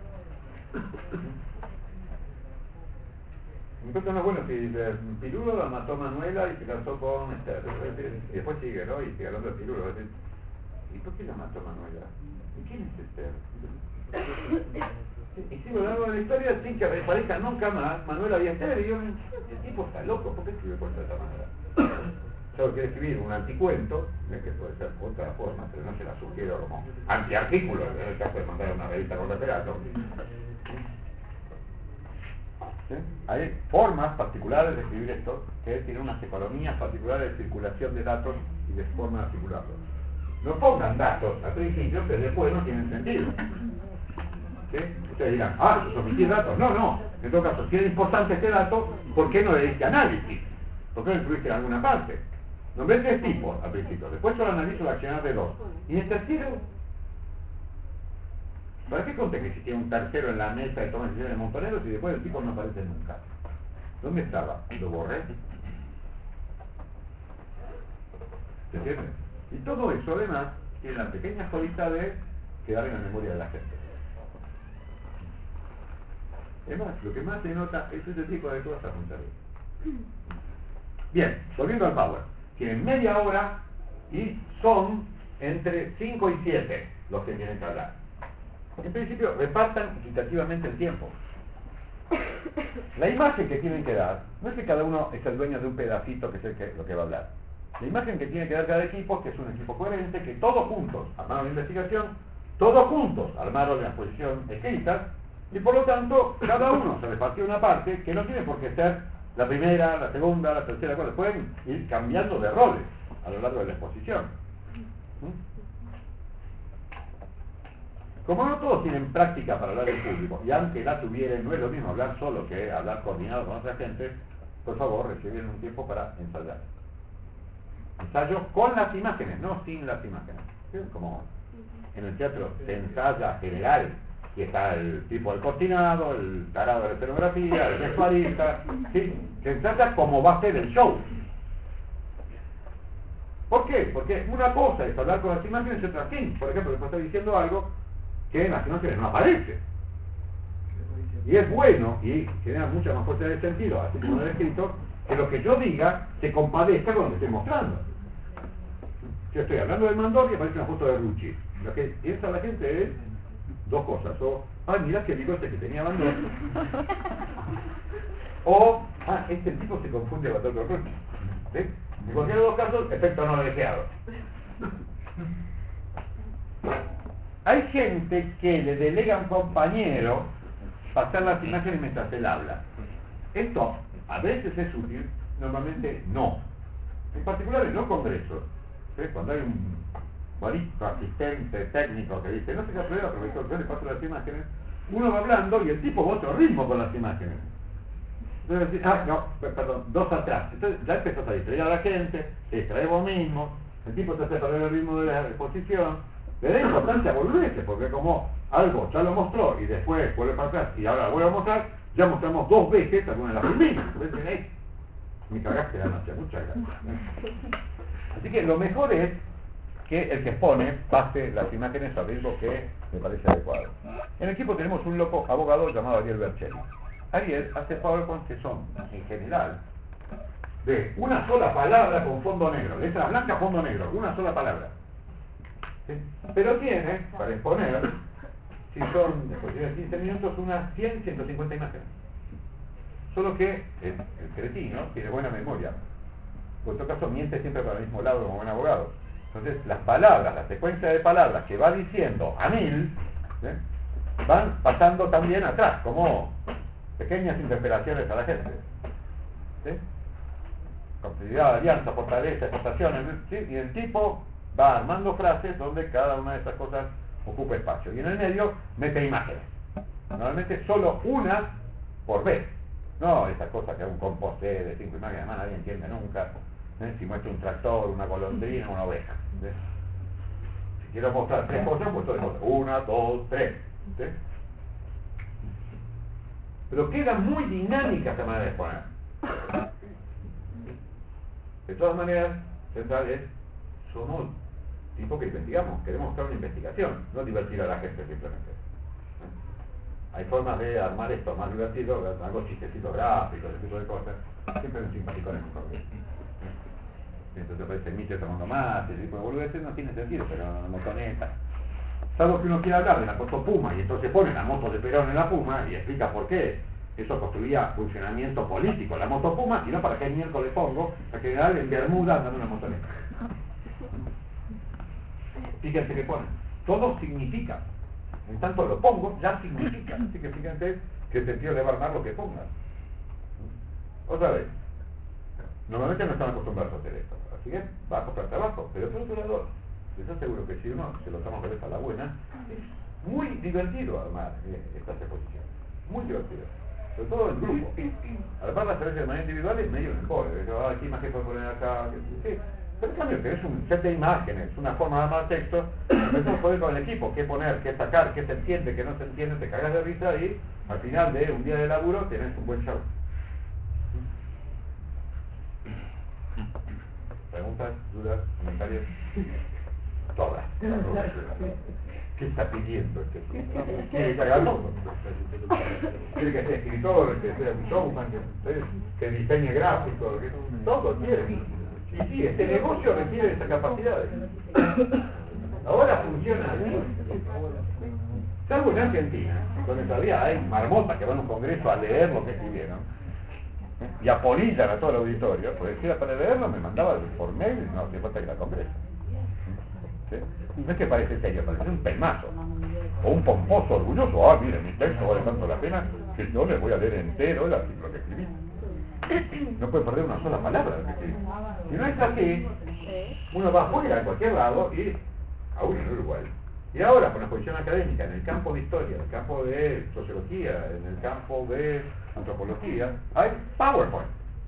Entonces no es bueno si dice, Pirulo la mató Manuela y se casó con Esther. Y después sigue, ¿no? Y sigue hablando de Pirulo. ¿Y por qué la mató Manuela? ¿Y quién es Esther? Y sigo a lo largo de la historia sin que reparezca nunca más Manuela y Esther. Y yo, este tipo está loco, ¿por qué escribe cuento de esta manera? Yo quiero escribir un anticuento, que puede ser por otra forma, pero no se la sugiero como antiartículo, en el caso de mandar una revista con referato. ¿Sí? Hay formas particulares de escribir esto, que tienen unas economías particulares de circulación de datos y de forma de articularlos. No pongan datos al principio que después no tienen sentido. ¿Sí? Ustedes dirán, ah, eso es omitir datos. No, no. En todo caso, si es importante este dato, ¿por qué no le diste análisis? ¿Por qué no lo incluiste en alguna parte? Nombré tres tipos al principio, después solo analizo el accionar de dos. Y en el tercero, ¿para qué conté que existía un tercero en la mesa de toma de decisiones de Montoneros y después el tipo no aparece nunca? ¿Dónde estaba? ¿Lo borré? ¿Se entiende? Y todo eso además tiene la pequeña jodita de quedar en la memoria de la gente. Es más, lo que más se nota es ese tipo de cosas contrarias. Bien, volviendo al Power. Tienen media hora y son entre cinco y siete los que tienen que hablar. En principio, repartan equitativamente el tiempo. La imagen que tienen que dar, no es que cada uno es el dueño de un pedacito que es el que, lo que va a hablar. La imagen que tiene que dar cada equipo, que es un equipo coherente, que todos juntos armaron la investigación, todos juntos armaron la exposición escrita, y por lo tanto, cada uno se repartió una parte que no tiene por qué ser la primera, la segunda, la tercera, cosa. Pueden ir cambiando de roles a lo largo de la exposición. ¿Mm? Como no todos tienen práctica para hablar en público, y aunque la tuvieran, no es lo mismo hablar solo que hablar coordinado con otra gente, por favor, reciben un tiempo para ensayar. Ensayo con las imágenes, no sin las imágenes. ¿Sí? Como en el teatro se ensaya general, y está el tipo del cortinado, el tarado de la escenografía, el vestuarista, ¿sí? Se ensaya como va a ser el show. ¿Por qué? Porque una cosa es hablar con las imágenes y otra sí. Por ejemplo, después está diciendo algo que en las imágenes no aparece. Y es bueno, y genera mucha más fuerza de sentido, así como en el escrito, que lo que yo diga se compadezca con lo que estoy mostrando. Yo estoy hablando del Mandor y aparece una foto de Rucci. Lo que piensa la gente es dos cosas: o, ah, mirá qué bigote que tenía Mandor, o, ah, este tipo se confunde Mandor con Rucci. ¿Sí? En cualquiera de los casos, efecto no deseado. Hay gente que le delega a un compañero pasar las imágenes mientras él habla. Esto a veces es útil, normalmente no. En particular en los congresos, ¿sí? Cuando hay un bonito asistente técnico que dice, no se problema, profesor, yo le paso las imágenes, uno va hablando y el tipo va a otro ritmo con las imágenes. Entonces, ah, no, perdón, dos atrás. Entonces ya empezó a distraer a la gente, se distrae vos mismo, el tipo se hace perder el ritmo de la exposición, le da importancia a volverse, porque como algo ya lo mostró y después vuelve para atrás y ahora lo vuelve a mostrar, ya mostramos dos veces alguna de las primeras. Entonces, hey, me cagaste la noche, muchas gracias. Así que lo mejor es que el que expone pase las imágenes al ritmo que me parece adecuado. En el equipo tenemos un loco abogado llamado Ariel Bercelli. Ariel hace PowerPoint que son, en general, de una sola palabra con fondo negro, letra blanca, fondo negro, una sola palabra. ¿Sí? Pero tiene, para exponer, si son de quince minutos, unas cien, ciento cincuenta imágenes. Solo que el, el cretino tiene buena memoria. Por otro caso, miente siempre para el mismo lado como buen abogado. Entonces, las palabras, la secuencia de palabras que va diciendo a mil, ¿sí? Van pasando también atrás, como pequeñas interpelaciones a la gente. ¿Sí? Complejidad, alianza, fortaleza, exportaciones, ¿sí? Y el tipo va armando frases donde cada una de estas cosas ocupa espacio. Y en el medio mete imágenes. Normalmente solo una por vez. No esa cosa que es un composté de cinco imágenes, además nadie entiende nunca. ¿Eh? Si muestra un tractor, una golondrina, una oveja. ¿Sí? Si quiero mostrar tres cosas, muestro de cosas. Una, dos, tres. ¿Sí? Pero queda muy dinámica esta manera de exponer. De todas maneras, central es, somos tipo que investigamos, queremos buscar una investigación, no divertir a la gente simplemente. ¿Eh? Hay formas de armar esto más divertido, algo chistecitos gráficos, ese tipo de cosas. Siempre es un simpático en el congreso. Entonces aparece Miche tomando más, ese tipo de boludeces no tiene sentido, pero la motoneta. Salvo que uno quiera hablar de la moto Puma y entonces pone la moto de Perón en la Puma y explica por qué eso construía funcionamiento político la moto Puma, y no para qué miércoles pongo a general en Bermuda andando una motoneta. Fíjense que pone, todo significa, en tanto lo pongo, ya significa. Así que fíjense que el sentido le va a armar lo que pongas. Otra vez, normalmente no están acostumbrados a hacer esto, así que va a costar trabajo, pero por otro lado, les aseguro que si uno se lo toma a la buena, es muy divertido armar eh, estas exposiciones, muy divertido, sobre todo el grupo. Armar las tareas de manera individual es medio mejor, ah, ¿qué imagen puedo poner acá? Sí. Pero en cambio, que es un set de imágenes, una forma de armar texto, empezamos a poder con el equipo, qué poner, qué sacar, qué se entiende, qué no se entiende, te cagas de risa y al final de un día de laburo tenés un buen show. ¿Preguntas, dudas, comentarios? Todas. ¿Qué está pidiendo este tipo? ¿Quiere que haga algo? ¿Quiere que sea escritor, que sea un showman, que, que diseñe gráficos? Que, todo quiere. Y sí, este negocio requiere esas capacidades. Ahora funciona así. Salvo en Argentina, donde todavía hay marmotas que van a un congreso a leer lo que escribieron y apolillan a todo el auditorio, pues si era para leerlo me mandaba por mail, no hace falta ir al congreso. ¿Sí? No es que parece serio, parece un pelmazo o un pomposo orgulloso. Ah, mire, mi texto vale tanto la pena que yo le voy a leer entero el artículo que escribí. No puede perder una sola palabra de lo que escribí. Si no es así, uno va afuera a cualquier lado y aún en Uruguay. Y ahora, con la posición académica, en el campo de historia, en el campo de sociología, en el campo de antropología, hay PowerPoint.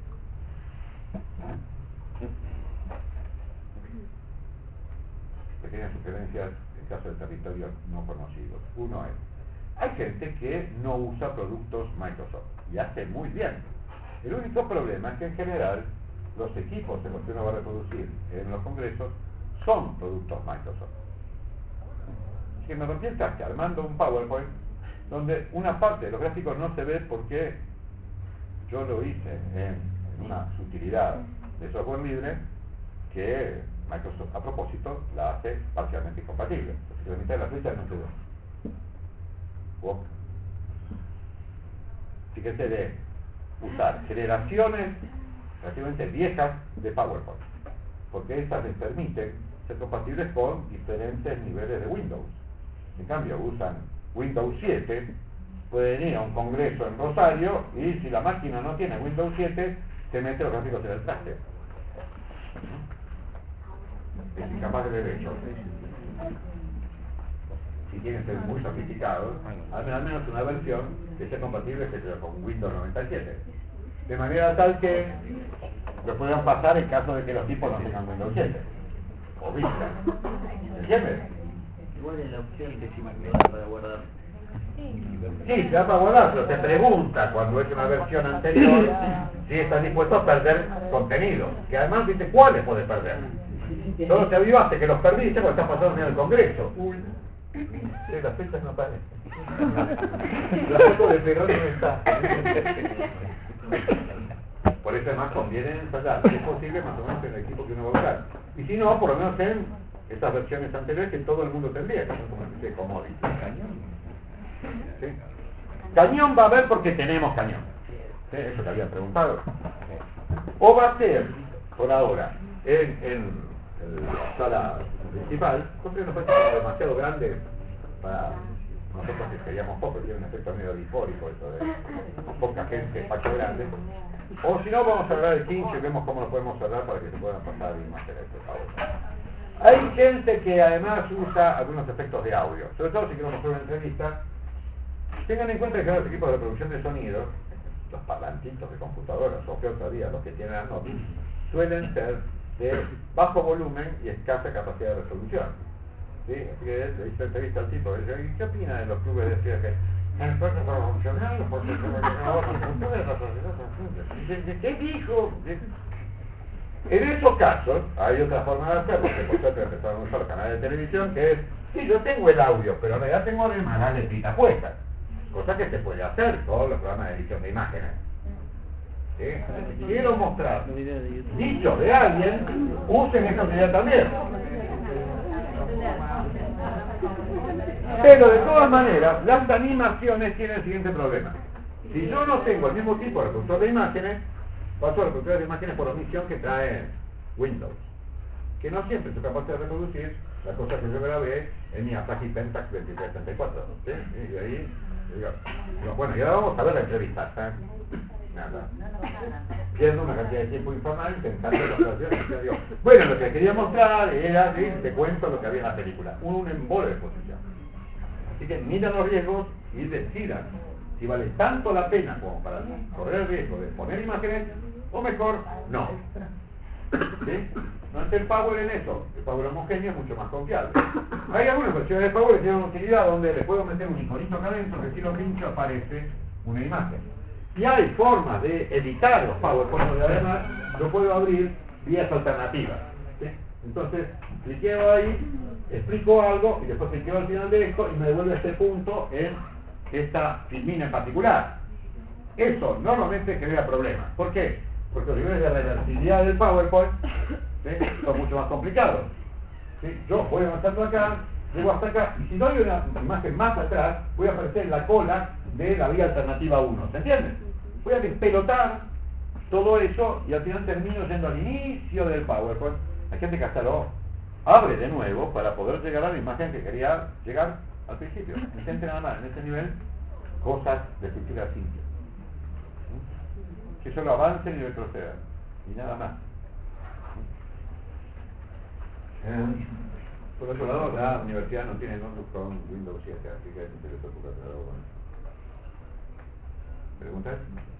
Pequeñas sugerencias en caso de territorios no conocidos. Uno es, hay gente que no usa productos Microsoft y hace muy bien. El único problema es que en general los equipos en los que uno va a reproducir en los congresos son productos Microsoft. Así que me rompí el casco armando un PowerPoint donde una parte de los gráficos no se ve porque yo lo hice en, en una sutilidad de software libre que Microsoft a propósito la hace parcialmente incompatible. Así que la mitad de la flecha no se ve. Wow. Fíjense de usar generaciones relativamente viejas de PowerPoint, porque estas les permiten ser compatibles con diferentes niveles de Windows. En cambio, usan Windows siete, pueden ir a un congreso en Rosario y si la máquina no tiene Windows siete, se mete los gráficos en el traste. Es incapaz de ver eso. Si quieren ser muy sofisticados, al menos una versión que sea compatible con Windows noventa y siete. De manera tal que lo puedan pasar en caso de que los tipos no tengan Windows siete. O Vista. ¿Entiendes? Igual es la opción que sí me da para guardar. Sí, se da para guardar, pero te pregunta cuando es una versión anterior si estás dispuesto a perder contenido. Que además dice cuáles puedes perder. Solo te avivaste que los perdiste porque estás pasando en el Congreso. Sí, las fechas no aparecen. La foto de Perón no está. Por eso además conviene ensayar, si es posible, más o menos en el equipo que uno va a usar. Y si no, por lo menos en estas versiones anteriores que todo el mundo tendría, que son como una especie de commodity. ¿Sí? Cañón va a haber porque tenemos cañón. ¿Sí? Eso que había preguntado. O va a ser, por ahora, en, en la sala principal, cosa que nos parece demasiado grande para nosotros que queríamos poco, tiene un efecto medio difórico eso de poca gente, espacio grande. O si no, vamos a hablar el quince y vemos cómo lo podemos cerrar para que se puedan pasar imágenes, por favor. Hay gente que además usa algunos efectos de audio, sobre todo si queremos hacer una entrevista. Tengan en cuenta que los equipos de producción de sonido, los parlantitos de computadoras, o peor todavía, los que tienen Adobe, suelen ser de bajo volumen y escasa capacidad de resolución. ¿Sí? Así que le hice entrevista al tipo, le dije, ¿qué opina de los clubes de decir que el puerto para funcionar, porque ¿qué dijo? En esos casos, hay otra forma de hacerlo, que por suerte empezaron a usar los canales de televisión, que es, sí, yo tengo el audio, pero en realidad tengo además la letrita puesta, cosa que se puede hacer con los programas de edición de imágenes. ¿Sí? Si quiero mostrar dicho de alguien, usen esa utilidad también. Pero de todas maneras, las animaciones tienen el siguiente problema. Si yo no tengo el mismo tipo de reproductor de imágenes, paso a reproductores de imágenes por omisión que trae Windows, que no siempre son capaces de reproducir las cosas que yo grabé en mi Apache Pentax veintitrés treinta y cuatro. ¿Sí? Y ahí, digo, bueno, y ahora vamos a ver la entrevista. ¿eh? Nada. Pierdo una cantidad de tiempo infernal intentando las versiones. Digo, bueno, lo que quería mostrar era, ¿sí? Te cuento lo que había en la película. Un embole de exposición. Así que miren los riesgos y decidan si vale tanto la pena como para correr el riesgo de poner imágenes o mejor no. ¿Sí? No es el Power en eso. El Power homogéneo es mucho más confiable. Hay algunas versiones de Power que tienen una utilidad donde le puedo meter un iconito acá adentro que si lo pincho aparece una imagen. Y hay formas de editar los PowerPoint donde además lo puedo abrir vías alternativas. ¿Sí? Entonces, cliqueo ahí, explico algo y después cliqueo al final de esto y me devuelve este punto en esta filmina en particular. Eso normalmente genera problemas. ¿Por qué? Porque los niveles de reversibilidad del PowerPoint, ¿sí? son mucho más complicados. ¿Sí? Yo voy avanzando acá, llego hasta acá, y si doy una imagen más atrás, voy a aparecer en la cola de la vía alternativa uno. ¿Se entiende? Voy a despelotar todo eso y al final termino yendo al inicio del PowerPoint. Hay gente que hasta lo abre de nuevo para poder llegar a la imagen que quería llegar al principio. Intente nada más en este nivel cosas de escritura simple. Que solo avancen y retrocedan. Y nada más. Eh, por otro lado, la universidad no tiene notebook con Windows siete, así que si se les ocurre hacer algo con eso. ¿Preguntas?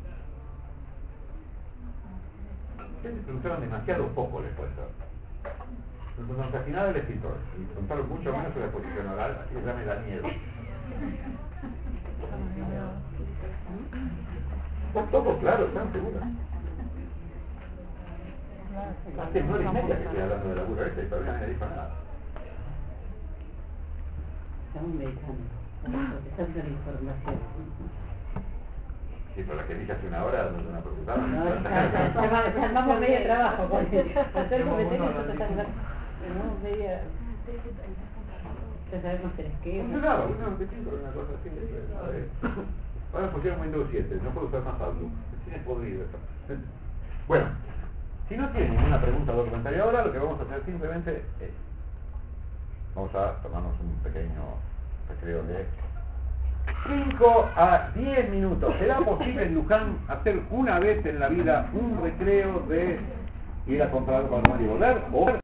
Ustedes preguntaron demasiado poco, les cuento. Nos preguntaron casi nada del escritor y preguntaron mucho menos sobre la exposición oral, así que ya me da miedo. Está todo claro, ¿están seguros? Hace nueve y media que estoy hablando de laburo este y todavía no me dijo nada. Estamos meditando, procesando la información. Sí, pero la que dije hace una hora no es una preocupada. No, estamos medio trabajo, porque hacer competencia y procesar. Tenemos media... Ya sabemos el esquema. Funcionaba, una cosa así. A ver. Ahora pusieron Windows siete, no puedo usar más Outlook. Tiene podrido eso. Bueno, si no tienen ninguna pregunta o comentario ahora, lo que vamos a hacer simplemente es, vamos a tomarnos un pequeño recreo de cinco a diez minutos. ¿Será posible en Luján hacer una vez en la vida un recreo de ir a comprar algo al mar y volver? ¿O